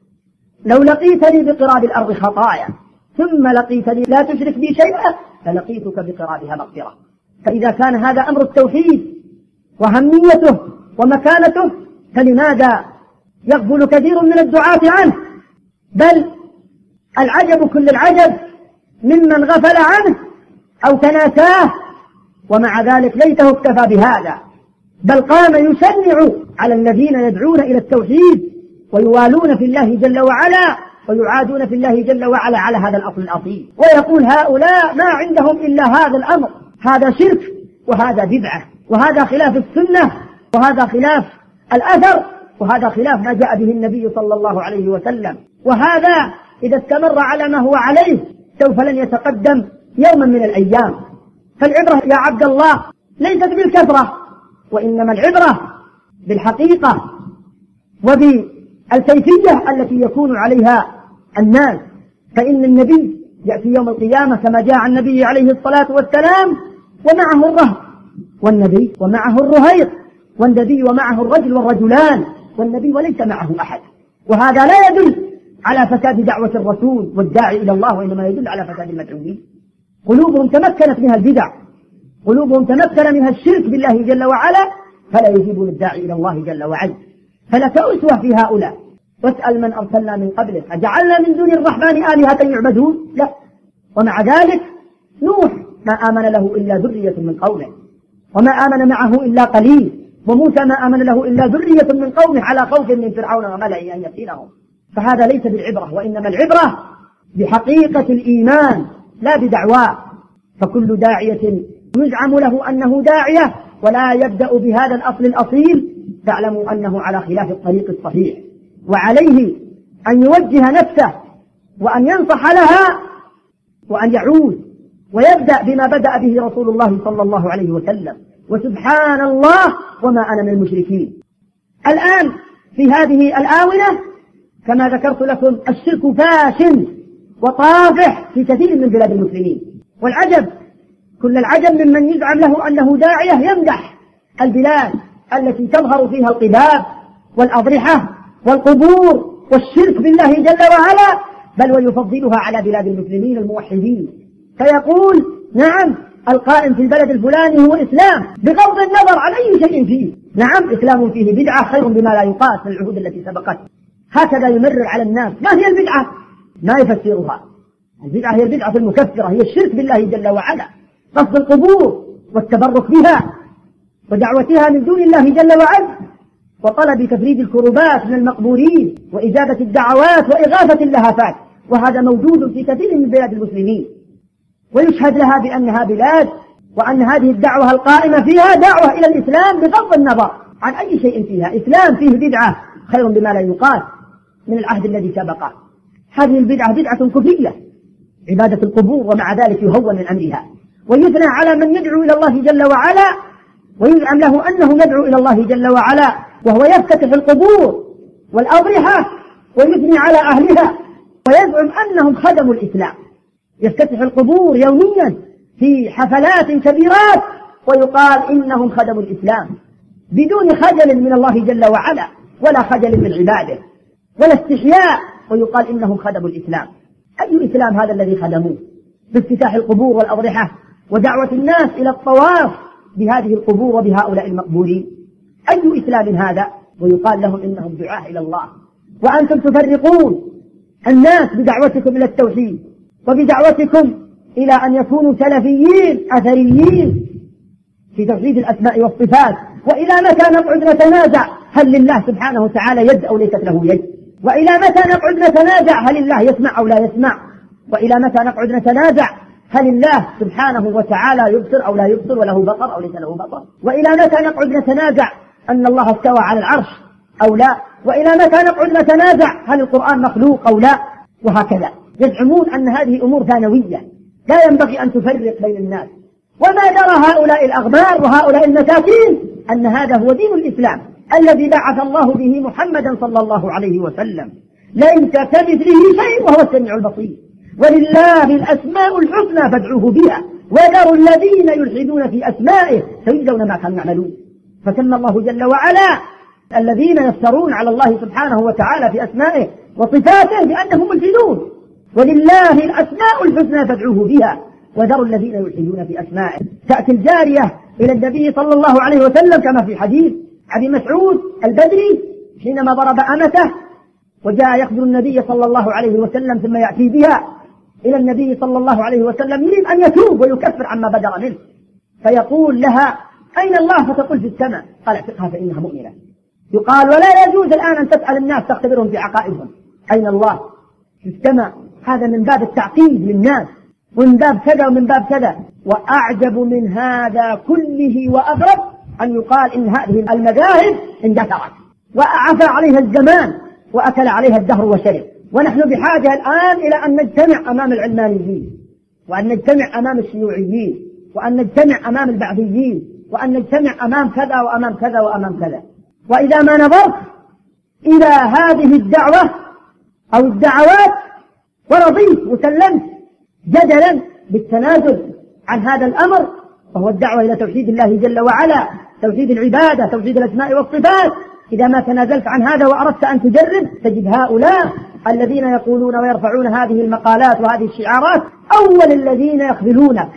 لو لقيتني بقراب الأرض خطايا ثم لقيتني لا تشرك بي شيئا فلقيتك بقرابها مغفرة. فإذا كان هذا أمر التوحيد وأهميته ومكانته فلماذا يغفل كثير من الدعاة عنه؟ بل العجب كل العجب ممن غفل عنه أو تناساه ومع ذلك ليته اكتفى بهذا بل قام يشنع على الذين يدعون إلى التوحيد ويوالون في الله جل وعلا ويعادون في الله جل وعلا على هذا الأصل الأصيل ويقول هؤلاء ما عندهم إلا هذا الأمر هذا شرك وهذا بدعة وهذا خلاف السنة وهذا خلاف الأثر وهذا خلاف ما جاء به النبي صلى الله عليه وسلم. وهذا إذا استمر على ما هو عليه سوف لن يتقدم يوما من الأيام. فالعبرة يا عبد الله ليست بالكثرة وإنما العبرة بالحقيقة وبالكيفية التي يكون عليها الناس. فإن النبي يأتي يوم القيامة كما جاء عن النبي عليه الصلاة والسلام ومعه الرهط والنبي ومعه الرهيط والنبي ومعه الرجل والرجلان والنبي وليس معه أحد. وهذا لا يدل على فساد دعوة الرسول والداعي إلى الله وإنما يدل على فساد المدعوين. قلوبهم تمكنت منها البدع قلوبهم تمكن منها الشرك بالله جل وعلا فلا يجيبون الداعي إلى الله جل وعلا. فلك أسوة في هؤلاء. واسأل من أرسلنا من قبله أجعلنا من دون الرحمن آلهة يعبدون لا. ومع ذلك نوح ما آمن له إلا ذرية من قومه وما آمن معه إلا قليل وموسى ما آمن له إلا ذرية من قومه على خوف من فرعون وملئه أن يفتنهم. فهذا ليس بالعبرة وإنما العبرة بحقيقة الإيمان لا بدعواه. فكل داعية يزعم له أنه داعية ولا يبدأ بهذا الأصل الأصيل فاعلموا أنه على خلاف الطريق الصحيح وعليه أن يوجه نفسه وأن ينصح لها وأن يعود ويبدأ بما بدأ به رسول الله صلى الله عليه وسلم. وسبحان الله وما أنا من المشركين. الآن في هذه الآونة كما ذكرت لكم الشرك فاشن وطافح في كثير من بلاد المسلمين، والعجب كل العجب ممن يزعم له أنه داعية يمدح البلاد التي تظهر فيها القباب والأضرحة والقبور والشرك بالله جل وعلا، بل ويفضلها على بلاد المسلمين الموحدين، فيقول نعم القائم في البلد الفلاني هو إسلام بغض النظر عن أي شيء فيه، نعم إسلام فيه بدعة خير بما لا يقاس من العهود التي سبقت. هكذا يمرر على الناس. ما هي البدعة؟ ما يفسرها. البدعة هي البدعة المكفرة، هي الشرك بالله جل وعلا، قصد القبور والتبرك بها ودعوتها من دون الله جل وعلا، وطلب تفريج الكربات من المقبورين وإجابة الدعوات وإغاثة اللهفات، وهذا موجود في كثير من بلاد المسلمين، ويشهد لها بأنها بلاد، وأن هذه الدعوة القائمة فيها دعوة إلى الإسلام بغض النظر عن أي شيء فيها. إسلام فيه بدعة خير بما لا يقاس من العهد الذي سبقه. هذه البدعة بدعة كفرية، عبادة القبور، ومع ذلك يهون من أمرها ويثنى على من يدعو إلى الله جل وعلا، ويزعم له أنه يدعو إلى الله جل وعلا وهو يفتتح القبور والأضرحة ويثني على أهلها، ويزعم أنهم خدموا الإسلام. يفتتح القبور يوميا في حفلات كبيرات ويقال إنهم خدموا الإسلام بدون خجل من الله جل وعلا ولا خجل من عباده ولا استحياء، ويقال إنهم خدموا الإسلام. أي إسلام هذا الذي خدموه بافتتاح القبور والأضرحة ودعوة الناس إلى الطواف بهذه القبور وبهؤلاء المقبورين؟ أي إسلام هذا؟ ويقال لهم إنهم دعاة إلى الله، وأنتم تفرقون الناس بدعوتكم إلى التوحيد وبدعوتكم إلى أن يكونوا سلفيين أثريين في توحيد الأسماء والصفات. وإلى متى نقعد نتنازع هل لله سبحانه وتعالى يد أو ليست له يد؟ وإلى متى نقعد نتنازع هل الله يسمع أو لا يسمع؟ وإلى متى نقعد نتنازع هل الله سبحانه وتعالى يبصر أو لا يبصر وله بصر أو ليس له بصر؟ وإلى متى نقعد نتنازع أن الله استوى على العرش أو لا؟ وإلى متى نقعد نتنازع هل القرآن مخلوق أو لا؟ وهكذا يزعمون أن هذه أمور ثانوية لا ينبغي أن تفرق بين الناس. وما درى هؤلاء الأغبار وهؤلاء المساكين أن هذا هو دين الإسلام الذي بعث الله به محمدا صلى الله عليه وسلم، ليس كمثله شيء وهو السميع البصير، ولله الأسماء الحسنى فادعوه بها وذروا الذين يلحدون في أسمائه سيجزون ما كانوا يعملون. فسمى الله جل وعلا الذين يفترون على الله سبحانه وتعالى في أسمائه وصفاته بأنهم ملحدون، ولله الأسماء الحسنى فادعوه بها وذروا الذين يلحدون في أسمائه. تأتي الجارية إلى النبي صلى الله عليه وسلم كما في حديث أبي مسعود البدري حينما ضرب أمته وجاء يخبر النبي صلى الله عليه وسلم ثم يأتي بها إلى النبي صلى الله عليه وسلم يريد أن يتوب ويكفر عما بدر منه، فيقول لها أين الله؟ فتقول في السماء. قال اعتقها فإنها مؤمنة. يقال ولا يجوز الآن أن تسأل الناس تختبرهم في عقائدهم أين الله؟ في السماء. هذا من باب التعقيد للناس ومن باب كذا ومن باب كذا. وأعجب من هذا كله وأغرب أن يقال إن هذه المذاهب اندثرت وعفى عليها الزمان وأكل عليها الدهر وشرب، ونحن بحاجة الآن إلى أن نجتمع أمام العلمانيين، وأن نجتمع أمام الشيوعيين، وأن نجتمع أمام البعثيين، وأن نجتمع أمام كذا وأمام كذا وأمام كذا. وإذا ما نظرت إلى هذه الدعوة أو الدعوات ورضيت وسلمت جدلا بالتنازل عن هذا الأمر، وهو الدعوة إلى توحيد الله جل وعلا، توحيد العبادة، توحيد الأسماء والصفات، إذا ما تنازلت عن هذا وأردت أن تجرب تجد هؤلاء الذين يقولون ويرفعون هذه المقالات وهذه الشعارات أول الذين يخذلونك،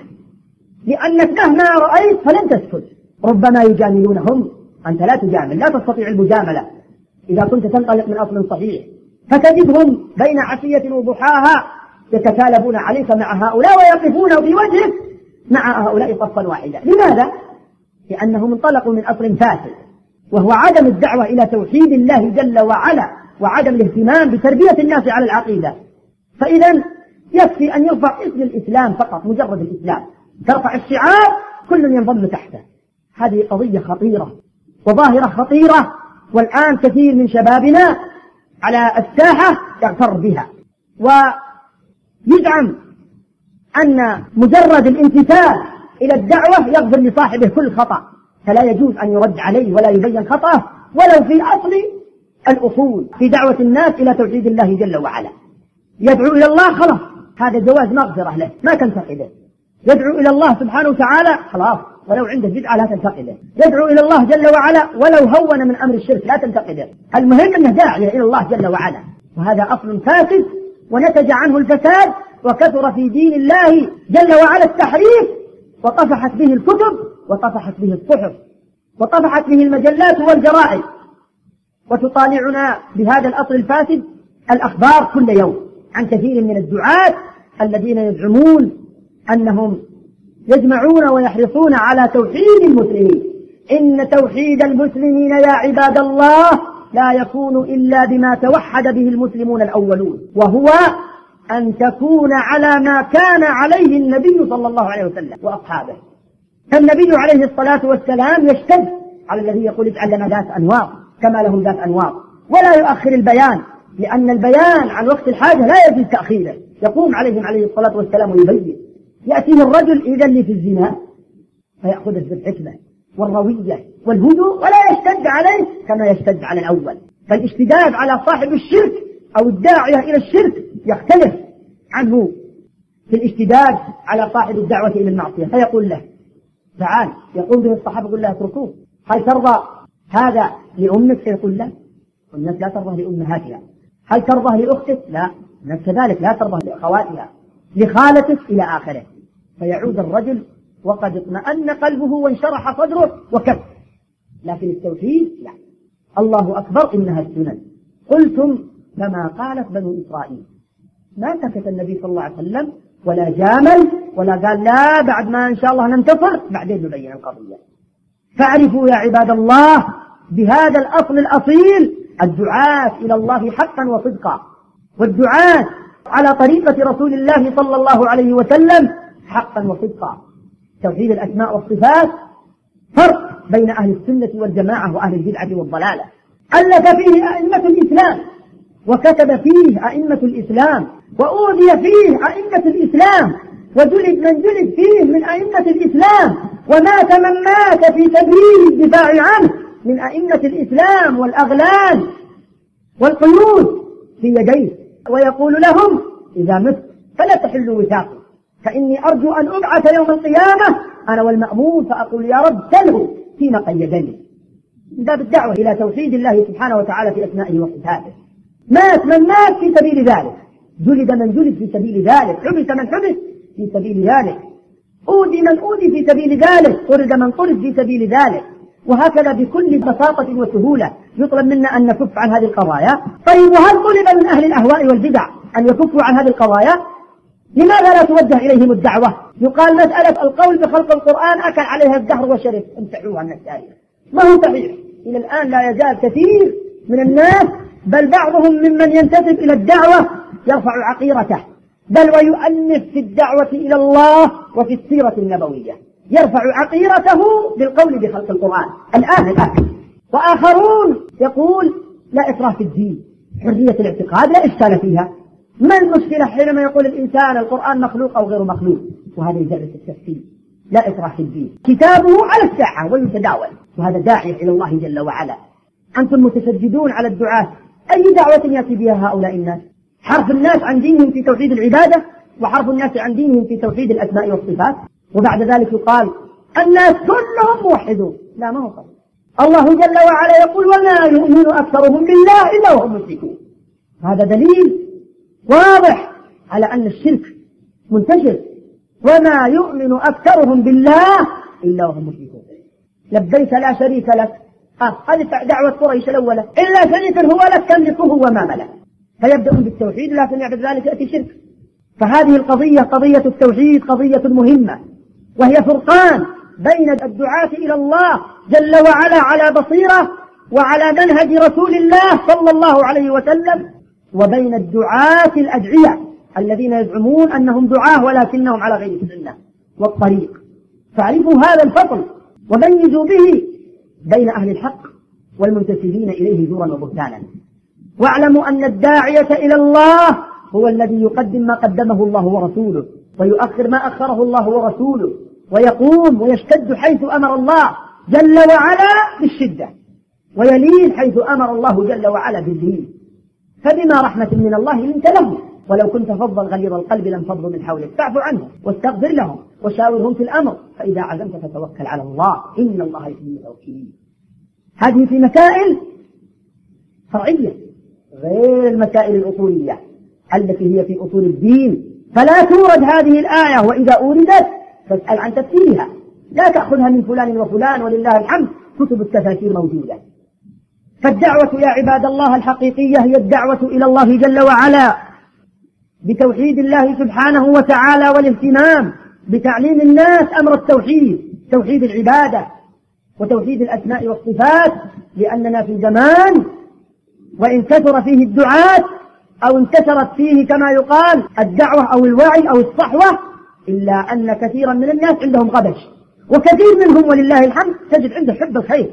لأنك مهما رأيت فلن تسكت. ربما يجاملونهم، أنت لا تجامل، لا تستطيع المجاملة إذا كنت تنطلق من أصل صحيح، فتجدهم بين عشية وضحاها يتكالبون عليك مع هؤلاء ويقفون في وجهك مع هؤلاء صفا واحدا. لماذا؟ لأنهم انطلقوا من أصل فاسد، وهو عدم الدعوة إلى توحيد الله جل وعلا وعدم الاهتمام بتربية الناس على العقيدة. فإذا يكفي أن يرفع اسم الإسلام فقط، مجرد الإسلام، ترفع الشعار كل ينضم تحته. هذه قضية خطيرة وظاهرة خطيرة، والآن كثير من شبابنا على الساحة يغتر بها ويزعم أن مجرد الامتثال إلى الدعوة يغفر لصاحبه كل خطأ، فلا يجوز أن يرد عليه ولا يبين خطأه ولو في أصل الأصول في دعوة الناس إلى توحيد الله جل وعلا. يدعو إلى الله خلاص، هذا جواز مغفرة له، ما تنتقده. يدعو إلى الله سبحانه وتعالى خلاص، ولو عنده بدعة لا تنتقده. يدعو إلى الله جل وعلا ولو هون من أمر الشرك لا تنتقده. المهم أنه داعية إلى الله جل وعلا، وهذا أصل فاسد ونتج عنه الفساد، وكثر في دين الله جل وعلا التحريف، وطفحت به الكتب وطفحت به الصحف وطفحت به المجلات والجرائد. وتطالعنا بهذا الأصل الفاسد الأخبار كل يوم عن كثير من الدعاة الذين يزعمون أنهم يجمعون ويحرصون على توحيد المسلمين. إن توحيد المسلمين يا عباد الله لا يكون إلا بما توحد به المسلمون الأولون، وهو أن تكون على ما كان عليه النبي صلى الله عليه وسلم وأصحابه. فالنبي عليه الصلاة والسلام يشتد على الذي يقول اجعل لنا ذات أنوار كما لهم ذات أنوار، ولا يؤخر البيان، لأن البيان عن وقت الحاجة لا يجوز تأخيره. يقوم عليهم عليه الصلاة والسلام ويبين. يأتيه الرجل إذا اللي في الزنا فيأخذه بالحكمة والروية والهدوء ولا يشتد عليه كما يشتد على الأول. فالاشتداد على صاحب الشرك أو الداعية إلى الشرك يختلف عنه في الاشتداد على صاحب الدعوة إلى المعصية. فيقول له تعال، يقول به الصحابة يقول له اتركوه، هل ترضى هذا لأمك؟ فيقول لا، والناس لا ترضى لأمهاتها. هل ترضى لأختك؟ لا، الناس كذلك لا ترضى لأخواتها، لخالتك، إلى آخره. فيعود الرجل وقد اطمأن قلبه وانشرح صدره وكف. لكن التوحيد لا. الله أكبر إنها السنن. قلتم كما قالت بنو إسرائيل. ما سكت النبي صلى الله عليه وسلم ولا جامل ولا قال لا بعد ما إن شاء الله ننتصر بعدين نبين القضية. فاعرفوا يا عباد الله بهذا الأصل الأصيل الدعاة إلى الله حقا وصدقا، والدعاة على طريقة رسول الله صلى الله عليه وسلم حقا وصدقا. توحيد الأسماء والصفات فرق بين أهل السنة والجماعة وأهل البدعة والضلالة. ألف فيه أئمة الإسلام وكتب فيه أئمة الإسلام وأوذي فيه أئمة الإسلام وجلد من جلد فيه من أئمة الإسلام ومات من مات في سبيل الدفاع عنه من أئمة الإسلام والأغلال والقيود في يديه. ويقول لهم إذا مت فلا تحلوا وثاقي فإني أرجو أن أبعث يوم القيامة أنا والمأمون فأقول يا رب سله فيما قيدني. من باب الدعوة إلى توحيد الله سبحانه وتعالى في أسمائه وصفاته. مات من مات في سبيل ذلك، جلد من جلد في سبيل ذلك، حبس من حبس في سبيل ذلك، أوذي من أوذي في سبيل ذلك، طرد من طرد في سبيل ذلك. وهكذا بكل بساطة وسهولة يطلب منا أن نكف عن هذه القضايا. طيب وهل طلب من أهل الأهواء والبدع أن يكفوا عن هذه القضايا؟ لماذا لا توجه إليهم الدعوة؟ يقال مسألة القول بخلق القرآن أكل عليها الدهر وشرف، امسحوها من التاريخ. ما هو صحيح. إلى الآن لا يزال كثير من الناس بل بعضهم ممن ينتسب إلى الدعوة يرفع عقيرته، بل ويؤلف في الدعوة إلى الله وفي السيرة النبوية، يرفع عقيرته بالقول بخلق القرآن الآن. وآخرون يقول لا إكراه في الدين، حرية الاعتقاد لا إشكال فيها، ما المشكلة حينما يقول الإنسان القرآن مخلوق أو غير مخلوق؟ وهذا يدرس التفسير. لا إكراه في الدين كتابه على الساعة ويتداول، وهذا داعي إلى الله جل وعلا. أنتم متشددون على الدعاة، أي دعوة يأتي بها هؤلاء الناس؟ حرف الناس عن دينهم في توحيد العبادة وحرف الناس عن دينهم في توحيد الأسماء والصفات، وبعد ذلك يقال الناس كلهم موحدون. لا، ما هو صحيح. الله جل وعلا يقول وما يؤمن أكثرهم بالله إلا وهم مشركون. هذا دليل واضح على أن الشرك منتشر. وما يؤمن أكثرهم بالله إلا وهم مشركون. لبيك لا شريك لك، هذه دعوة قريش الأولى، إلا شريك هو لك تملكه وما ملك. فيبدأون بالتوحيد لكن بعد ذلك يأتي شرك. فهذه القضية قضية التوحيد قضية مهمة، وهي فرقان بين الدعاة إلى الله جل وعلا على بصيرة وعلى منهج رسول الله صلى الله عليه وسلم، وبين الدعاة الأدعية الذين يزعمون أنهم دعاة ولكنهم على غير السنة والطريق. فاعرفوا هذا الفصل وميزوا به بين أهل الحق والمنتسبين إليه زورا وبهتانا. واعلموا أن الداعية إلى الله هو الذي يقدم ما قدمه الله ورسوله، ويؤخر ما أخره الله ورسوله، ويقوم ويشتد حيث أمر الله جل وعلا بالشدة، ويلين حيث أمر الله جل وعلا باللين. فبما رحمة من الله لنت لهم، ولو كنت فظا غليظ القلب لانفضوا من حولك، فاعف عنهم واستغفر لهم وشاورهم في الأمر، فإذا عزمت فتوكل على الله إن الله يحب المتوكلين. هذه في مسائل فرعية غير المسائل الأصولية التي هي في أصول الدين، فلا تورد هذه الآية، وإذا أوردت فاسأل عن تفسيرها، لا تأخذها من فلان وفلان، ولله الحمد كتب التفاسير موجودة. فالدعوة يا عباد الله الحقيقية هي الدعوة إلى الله جل وعلا بتوحيد الله سبحانه وتعالى، والاهتمام بتعليم الناس أمر التوحيد، توحيد العبادة وتوحيد الأسماء والصفات، لأننا في زمان وإن كثر فيه الدعاة أو انتشرت فيه كما يقال الدعوة أو الوعي أو الصحوة، إلا أن كثيرا من الناس عندهم غبش، وكثير منهم ولله الحمد تجد عنده حب الخير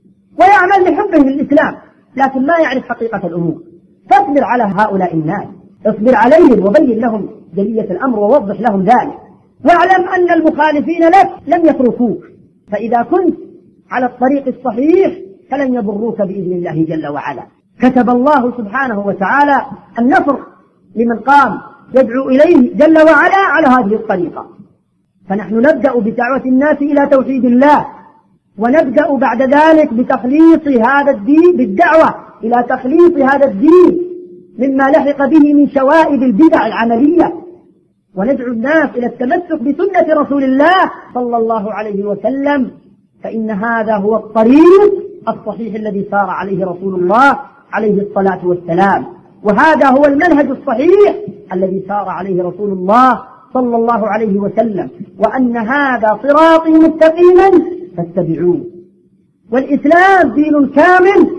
ويعمل لحبه للإسلام، لكن ما يعرف حقيقة الأمور. فاصبر على هؤلاء الناس، اصبر عليهم وبين لهم جلية الأمر ووضح لهم ذلك، واعلم أن المخالفين لك لم يتركوك، فإذا كنت على الطريق الصحيح فلن يضروك بإذن الله جل وعلا. كتب الله سبحانه وتعالى النصر لمن قام يدعو إليه جل وعلا على هذه الطريقة. فنحن نبدأ بدعوة الناس إلى توحيد الله، ونبدأ بعد ذلك بتخليص هذا الدين، بالدعوة إلى تخليص هذا الدين مما لحق به من شوائب البدع العملية، وندعو الناس إلى التمسك بسنة رسول الله صلى الله عليه وسلم، فإن هذا هو الطريق الصحيح الذي سار عليه رسول الله عليه الصلاة والسلام، وهذا هو المنهج الصحيح الذي سار عليه رسول الله صلى الله عليه وسلم، وأن هذا صراطي مستقيما فاتبعوه. والإسلام دين كامل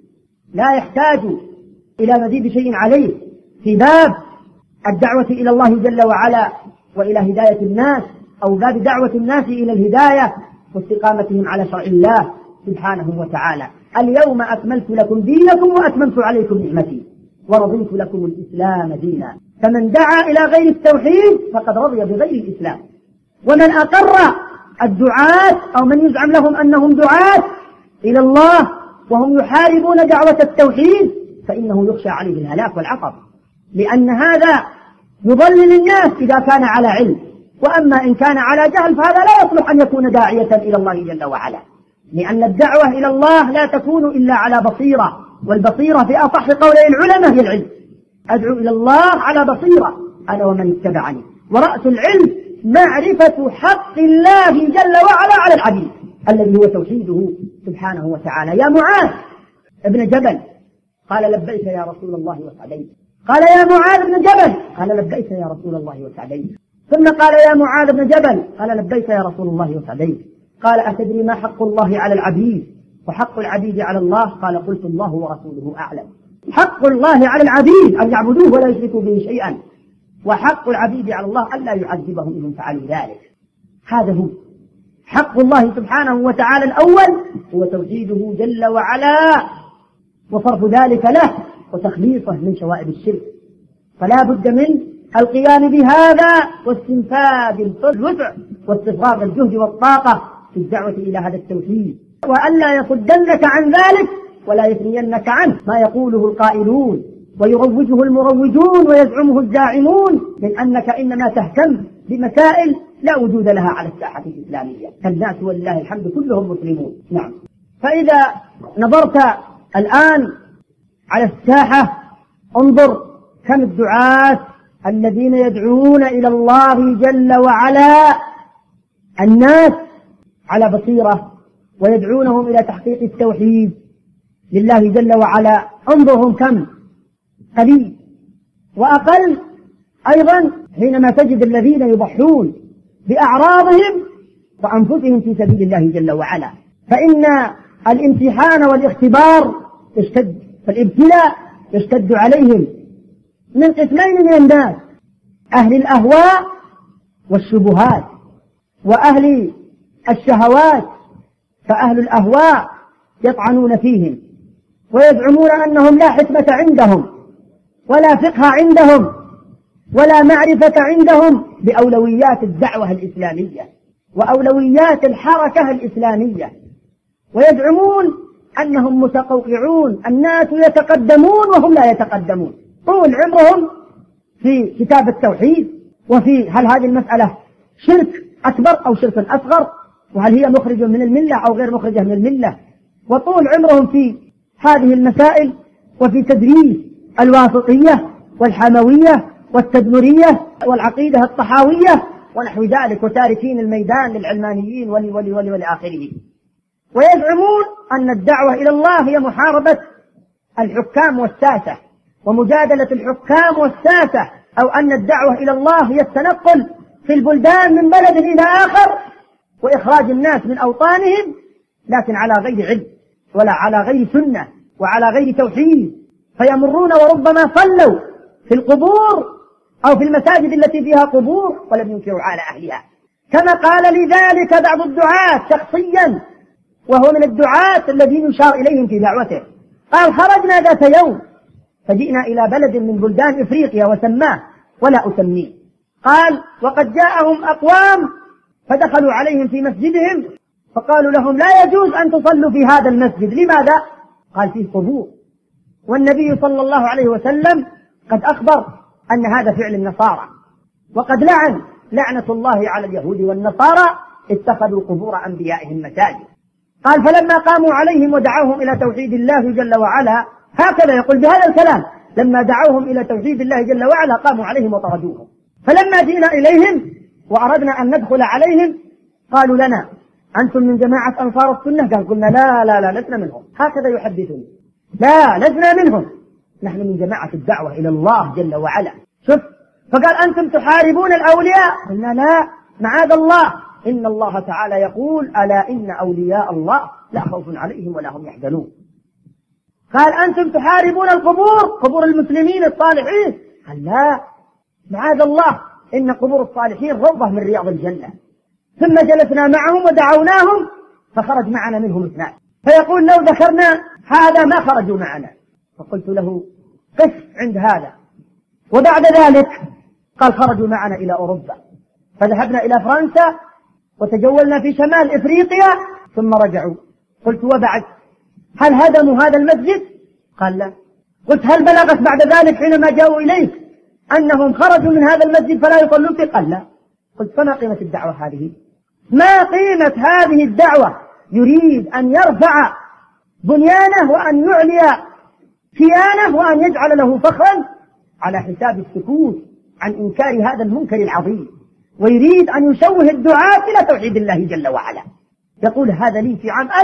لا يحتاج إلى مزيد شيء عليه في باب الدعوة إلى الله جل وعلا وإلى هداية الناس، أو باب دعوة الناس إلى الهداية واستقامتهم على شرع الله سبحانه وتعالى. اليوم أكملت لكم دينكم وأتممت عليكم نعمتي ورضيت لكم الإسلام دينا. فمن دعا إلى غير التوحيد فقد رضي بغير الإسلام، ومن أقر الدعاة أو من يزعم لهم أنهم دعاة إلى الله وهم يحاربون دعوة التوحيد فإنه يخشى عليه الهلاك والعقب، لأن هذا يضلل الناس إذا كان على علم، وأما إن كان على جهل فهذا لا يصلح أن يكون داعية إلى الله جل وعلا، لأن الدعوة إلى الله لا تكون إلا على بصيرة، والبصيرة في أصح قولي العلماء هي العلم. أدعو إلى الله على بصيرة أنا ومن اتبعني، ورأس العلم معرفة حق الله جل وعلا على العبيد الذي هو توحيده سبحانه وتعالى. يا معاذ ابن جبل قال لبيك يا رسول الله وسعديك، قال يا معاذ بن جبل قال لبيك يا رسول الله وسعديك، ثم قال يا معاذ بن جبل قال لبيك يا رسول الله وسعديك، قال أتدري ما حق الله على العبيد وحق العبيد على الله؟ قال قلت الله ورسوله أعلم. حق الله على العبيد أن يعبدوه ولا يشركوا به شيئا، وحق العبيد على الله ألا يعذبهم إن فعلوا ذلك. هذا هو حق الله سبحانه وتعالى. الأول هو توحيده جل وعلا وصرف ذلك له وتخليصه من شوائب الشرك، فلا بد من القيام بهذا واستنفاذ الوسع واستفراغ الجهد والطاقة في الدعوة إلى هذا التوحيد، وألا يصدنك عن ذلك ولا يثنينك عنه ما يقوله القائلون ويروجه المروجون ويزعمه الزاعمون من أنك إنما تهتم بمسائل لا وجود لها على الساحة الإسلامية، فالناس والله الحمد كلهم مسلمون. نعم. فإذا نظرت الآن على الساحة انظر كم الدعاة الذين يدعون إلى الله جل وعلا الناس على بصيرة ويدعونهم إلى تحقيق التوحيد لله جل وعلا، انظرهم كم قليل. وأقل أيضا حينما تجد الذين يضحون بأعراضهم وأنفسهم في سبيل الله جل وعلا، فإن الامتحان والاختبار يشتد، فالابتلاء يشتد عليهم من قسمين من الناس: أهل الأهواء والشبهات، وأهل الشهوات. فأهل الأهواء يطعنون فيهم ويزعمون أنهم لا حكمة عندهم ولا فقه عندهم، ولا معرفة عندهم بأولويات الدعوة الإسلامية وأولويات الحركة الإسلامية، ويزعمون أنهم متقوقعون، الناس يتقدمون وهم لا يتقدمون، طول عمرهم في كتاب التوحيد وفي هل هذه المسألة شرك أكبر أو شرك أصغر، وهل هي مخرج من الملة أو غير مخرجة من الملة، وطول عمرهم في هذه المسائل وفي تدريس الواسطية والحموية والتدمرية والعقيدة الطحاوية ونحو ذلك، وتاركين الميدان للعلمانيين ولآخره. ويزعمون أن الدعوة إلى الله هي محاربة الحكام والساسة ومجادلة الحكام والساسة، أو أن الدعوة إلى الله هي التنقل في البلدان من بلد إلى آخر وإخراج الناس من أوطانهم، لكن على غير علم ولا على غير سنة وعلى غير توحيد، فيمرون وربما صلوا في القبور أو في المساجد التي فيها قبور ولم ينكروا على أهلها، كما قال لذلك بعض الدعاة شخصيا وهو من الدعاة الذين يشار إليهم في دعوته، قال: خرجنا ذات يوم فجئنا إلى بلد من بلدان إفريقيا وسماه ولا أسميه، قال: وقد جاءهم أقوام فدخلوا عليهم في مسجدهم فقالوا لهم: لا يجوز أن تصلوا في هذا المسجد. لماذا؟ قال: فيه قبور، والنبي صلى الله عليه وسلم قد أخبر أن هذا فعل النصارى، وقد لعن لعنة الله على اليهود والنصارى اتخذوا قبور أنبيائهم مساجد. قال: فلما قاموا عليهم ودعوهم إلى توحيد الله جل وعلا، هكذا يقول بهذا الكلام، لما دعوهم إلى توحيد الله جل وعلا قاموا عليهم وطردوهم، فلما جئنا إليهم وأردنا أن ندخل عليهم قالوا لنا: أنتم من جماعة أنصار السنة؟ قال: قلنا: لا لسنا منهم. هكذا يحدثون: لا لسنا منهم، نحن من جماعة الدعوة إلى الله جل وعلا. شوف، فقال: أنتم تحاربون الأولياء؟ قلنا: لا، معاذ الله، إن الله تعالى يقول: ألا إن أولياء الله لا خوف عليهم ولا هم يحزنون. قال: أنتم تحاربون القبور، قبور المسلمين الصالحين؟ قال: لا، معاذ الله، إن قبور الصالحين روضة من رياض الجنة. ثم جلسنا معهم ودعوناهم فخرج معنا منهم 2، فيقول: لو ذكرنا هذا ما خرجوا معنا. فقلت له: قف عند هذا. وبعد ذلك قال: خرجوا معنا إلى أوروبا، فذهبنا إلى فرنسا وتجولنا في شمال إفريقيا ثم رجعوا. قلت: وبعد؟ هل هدموا هذا المسجد؟ قال: لا. قلت: هل بلغت بعد ذلك حينما جاءوا إليك أنهم خرجوا من هذا المسجد فلا يصلون فيه؟ قال: لا. قلت: فما قيمة الدعوة هذه؟ ما قيمة هذه الدعوة؟ يريد أن يرفع بنيانه وأن يعلي كيانه وأن يجعل له فخرا على حساب السكوت عن إنكار هذا المنكر العظيم، ويريد أن يشوه الدعاة إلى توحيد الله جل وعلا. يقول هذا لي في عام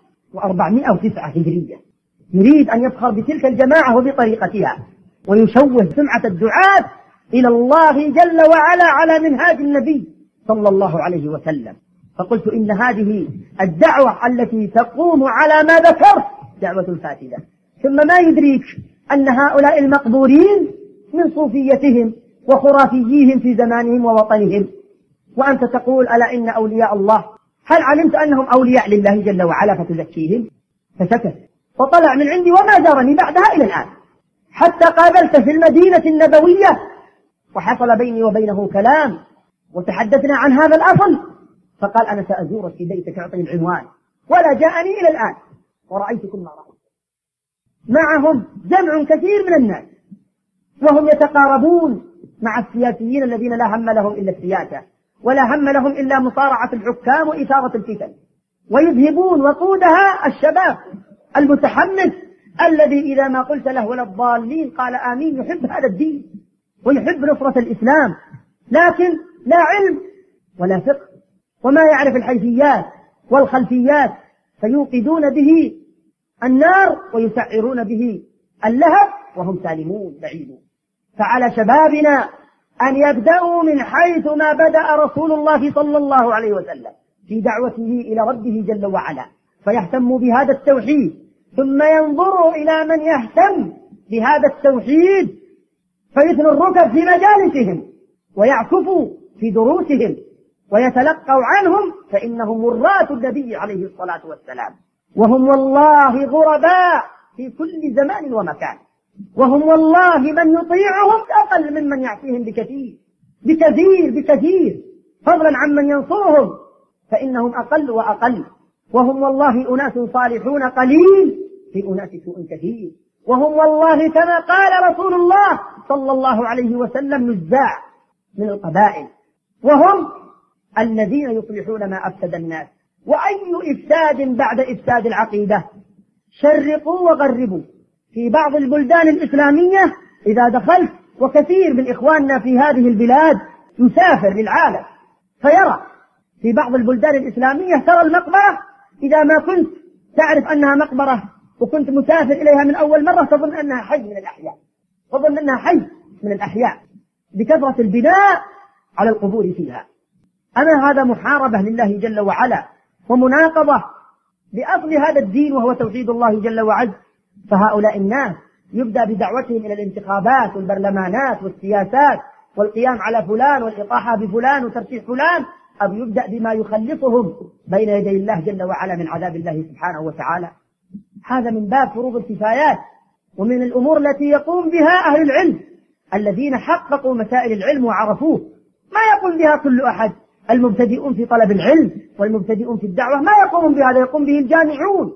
1409 هجرية، يريد أن يفخر بتلك الجماعة وبطريقتها ويشوه سمعة الدعاة إلى الله جل وعلا على منهاج النبي صلى الله عليه وسلم. فقلت: إن هذه الدعوة التي تقوم على ما ذكرت دعوة فاسدة. ثم ما يدريك أن هؤلاء المقبورين من صوفيتهم وخرافيهم في زمانهم ووطنهم، وأنت تقول: ألا إن أولياء الله. هل علمت أنهم أولياء لله جل وعلا فتزكيهم؟ فسكت وطلع من عندي وما جرني بعدها إلى الآن، حتى قابلت في المدينة النبوية وحصل بيني وبينه كلام وتحدثنا عن هذا الأصل، فقال: أنا سأزورك في بيتك، أعطني العنوان، ولا جاءني إلى الآن، ورأيتكم ما رأيت. معهم جمع كثير من الناس وهم يتقاربون مع السياسيين الذين لا هم لهم إلا السياسة ولا هم لهم إلا مصارعة الحكام وإثارة الفتن، ويذهبون وقودها الشباب المتحمس الذي إذا ما قلت له ولا الضالين قال آمين، يحب هذا الدين ويحب نصرة الإسلام، لكن لا علم ولا فقه وما يعرف الحيثيات والخلفيات، فيوقدون به النار ويسعرون به اللهب وهم سالمون بعيدون. فعلى شبابنا أن يبدأوا من حيث ما بدأ رسول الله صلى الله عليه وسلم في دعوته إلى ربه جل وعلا، فيهتموا بهذا التوحيد، ثم ينظروا إلى من يهتم بهذا التوحيد فيثنوا الركب في مجالسهم ويعكفوا في دروسهم ويتلقوا عنهم، فإنهم وراث النبي عليه الصلاة والسلام، وهم والله غرباء في كل زمان ومكان، وهم والله من يطيعهم أقل ممن يعصيهم بكثير بكثير بكثير، فضلا عمن ينصرهم فإنهم أقل وأقل. وهم والله أناس صالحون قليل في أناس سوء كثير. وهم والله كما قال رسول الله صلى الله عليه وسلم نزاع من القبائل، وهم الذين يصلحون ما أفسد الناس. وأي إفساد بعد إفساد العقيدة؟ شرقوا وغربوا. في بعض البلدان الإسلامية إذا دخلت، وكثير من إخواننا في هذه البلاد يسافر للعالم فيرى في بعض البلدان الإسلامية ترى المقبرة إذا ما كنت تعرف أنها مقبرة وكنت مسافر إليها من أول مرة تظن أنها حي من الأحياء، تظن أنها حي من الأحياء بكثرة البناء على القبور فيها. أما هذا محاربة لله جل وعلا ومناقضة لأصل هذا الدين وهو توحيد الله جل وعز. فهؤلاء الناس يبدأ بدعوتهم إلى الانتخابات والبرلمانات والسياسات والقيام على فلان والإطاحة بفلان وترشيح فلان، أو يبدأ بما يخلصهم بين يدي الله جل وعلا من عذاب الله سبحانه وتعالى. هذا من باب فروض الكفايات، ومن الأمور التي يقوم بها أهل العلم الذين حققوا مسائل العلم وعرفوه. ما يقوم بها كل أحد، المبتدئون في طلب العلم والمبتدئون في الدعوة ما يقومون بهذا، يقوم به الجامعون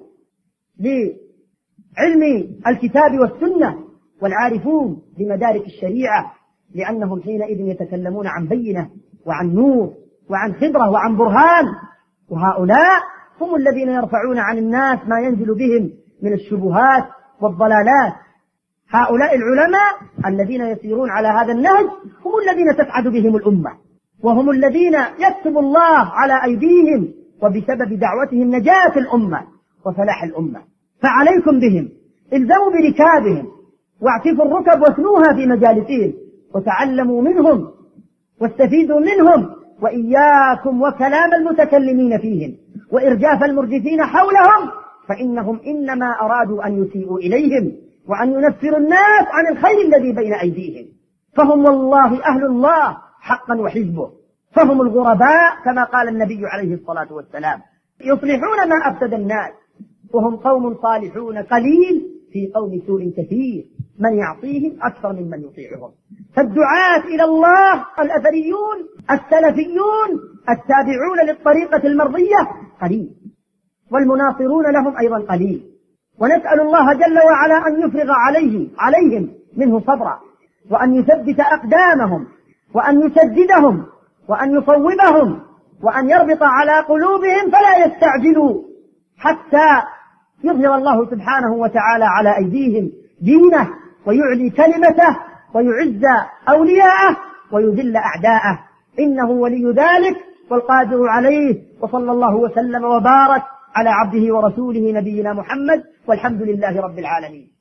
لعلم الكتاب والسنة والعارفون بمدارك الشريعة، لأنهم حينئذ يتكلمون عن بينة وعن نور وعن خبرة وعن برهان. وهؤلاء هم الذين يرفعون عن الناس ما ينزل بهم من الشبهات والضلالات. هؤلاء العلماء الذين يسيرون على هذا النهج هم الذين تسعد بهم الأمة، وهم الذين يكتب الله على أيديهم وبسبب دعوتهم نجاة الأمة وفلاح الأمة. فعليكم بهم، الزموا بركابهم واعتفوا الركب واسنوها في مجالسهم وتعلموا منهم واستفيدوا منهم، وإياكم وكلام المتكلمين فيهم وإرجاف المرجفين حولهم، فإنهم إنما أرادوا أن يسيئوا إليهم وأن ينفروا الناس عن الخير الذي بين أيديهم. فهم والله أهل الله حقا وحزبه، فهم الغرباء كما قال النبي عليه الصلاة والسلام، يصلحون ما أفسد الناس، وهم قوم صالحون قليل في قوم سوء كثير، من يعصيهم أكثر ممن يطيعهم. فالدعاة إلى الله الأثريون السلفيون التابعون للطريقة المرضية قليل، والمناصرون لهم أيضا قليل. ونسأل الله جل وعلا أن يفرغ عليهم منه صبرا، وأن يثبت أقدامهم، وأن يسددهم، وأن يصوبهم، وأن يربط على قلوبهم فلا يستعجلوا، حتى يظهر الله سبحانه وتعالى على أيديهم دينه ويعلي كلمته ويعز أولياءه ويذل أعداءه، إنه ولي ذلك والقادر عليه. وصلى الله وسلم وبارك على عبده ورسوله نبينا محمد، والحمد لله رب العالمين.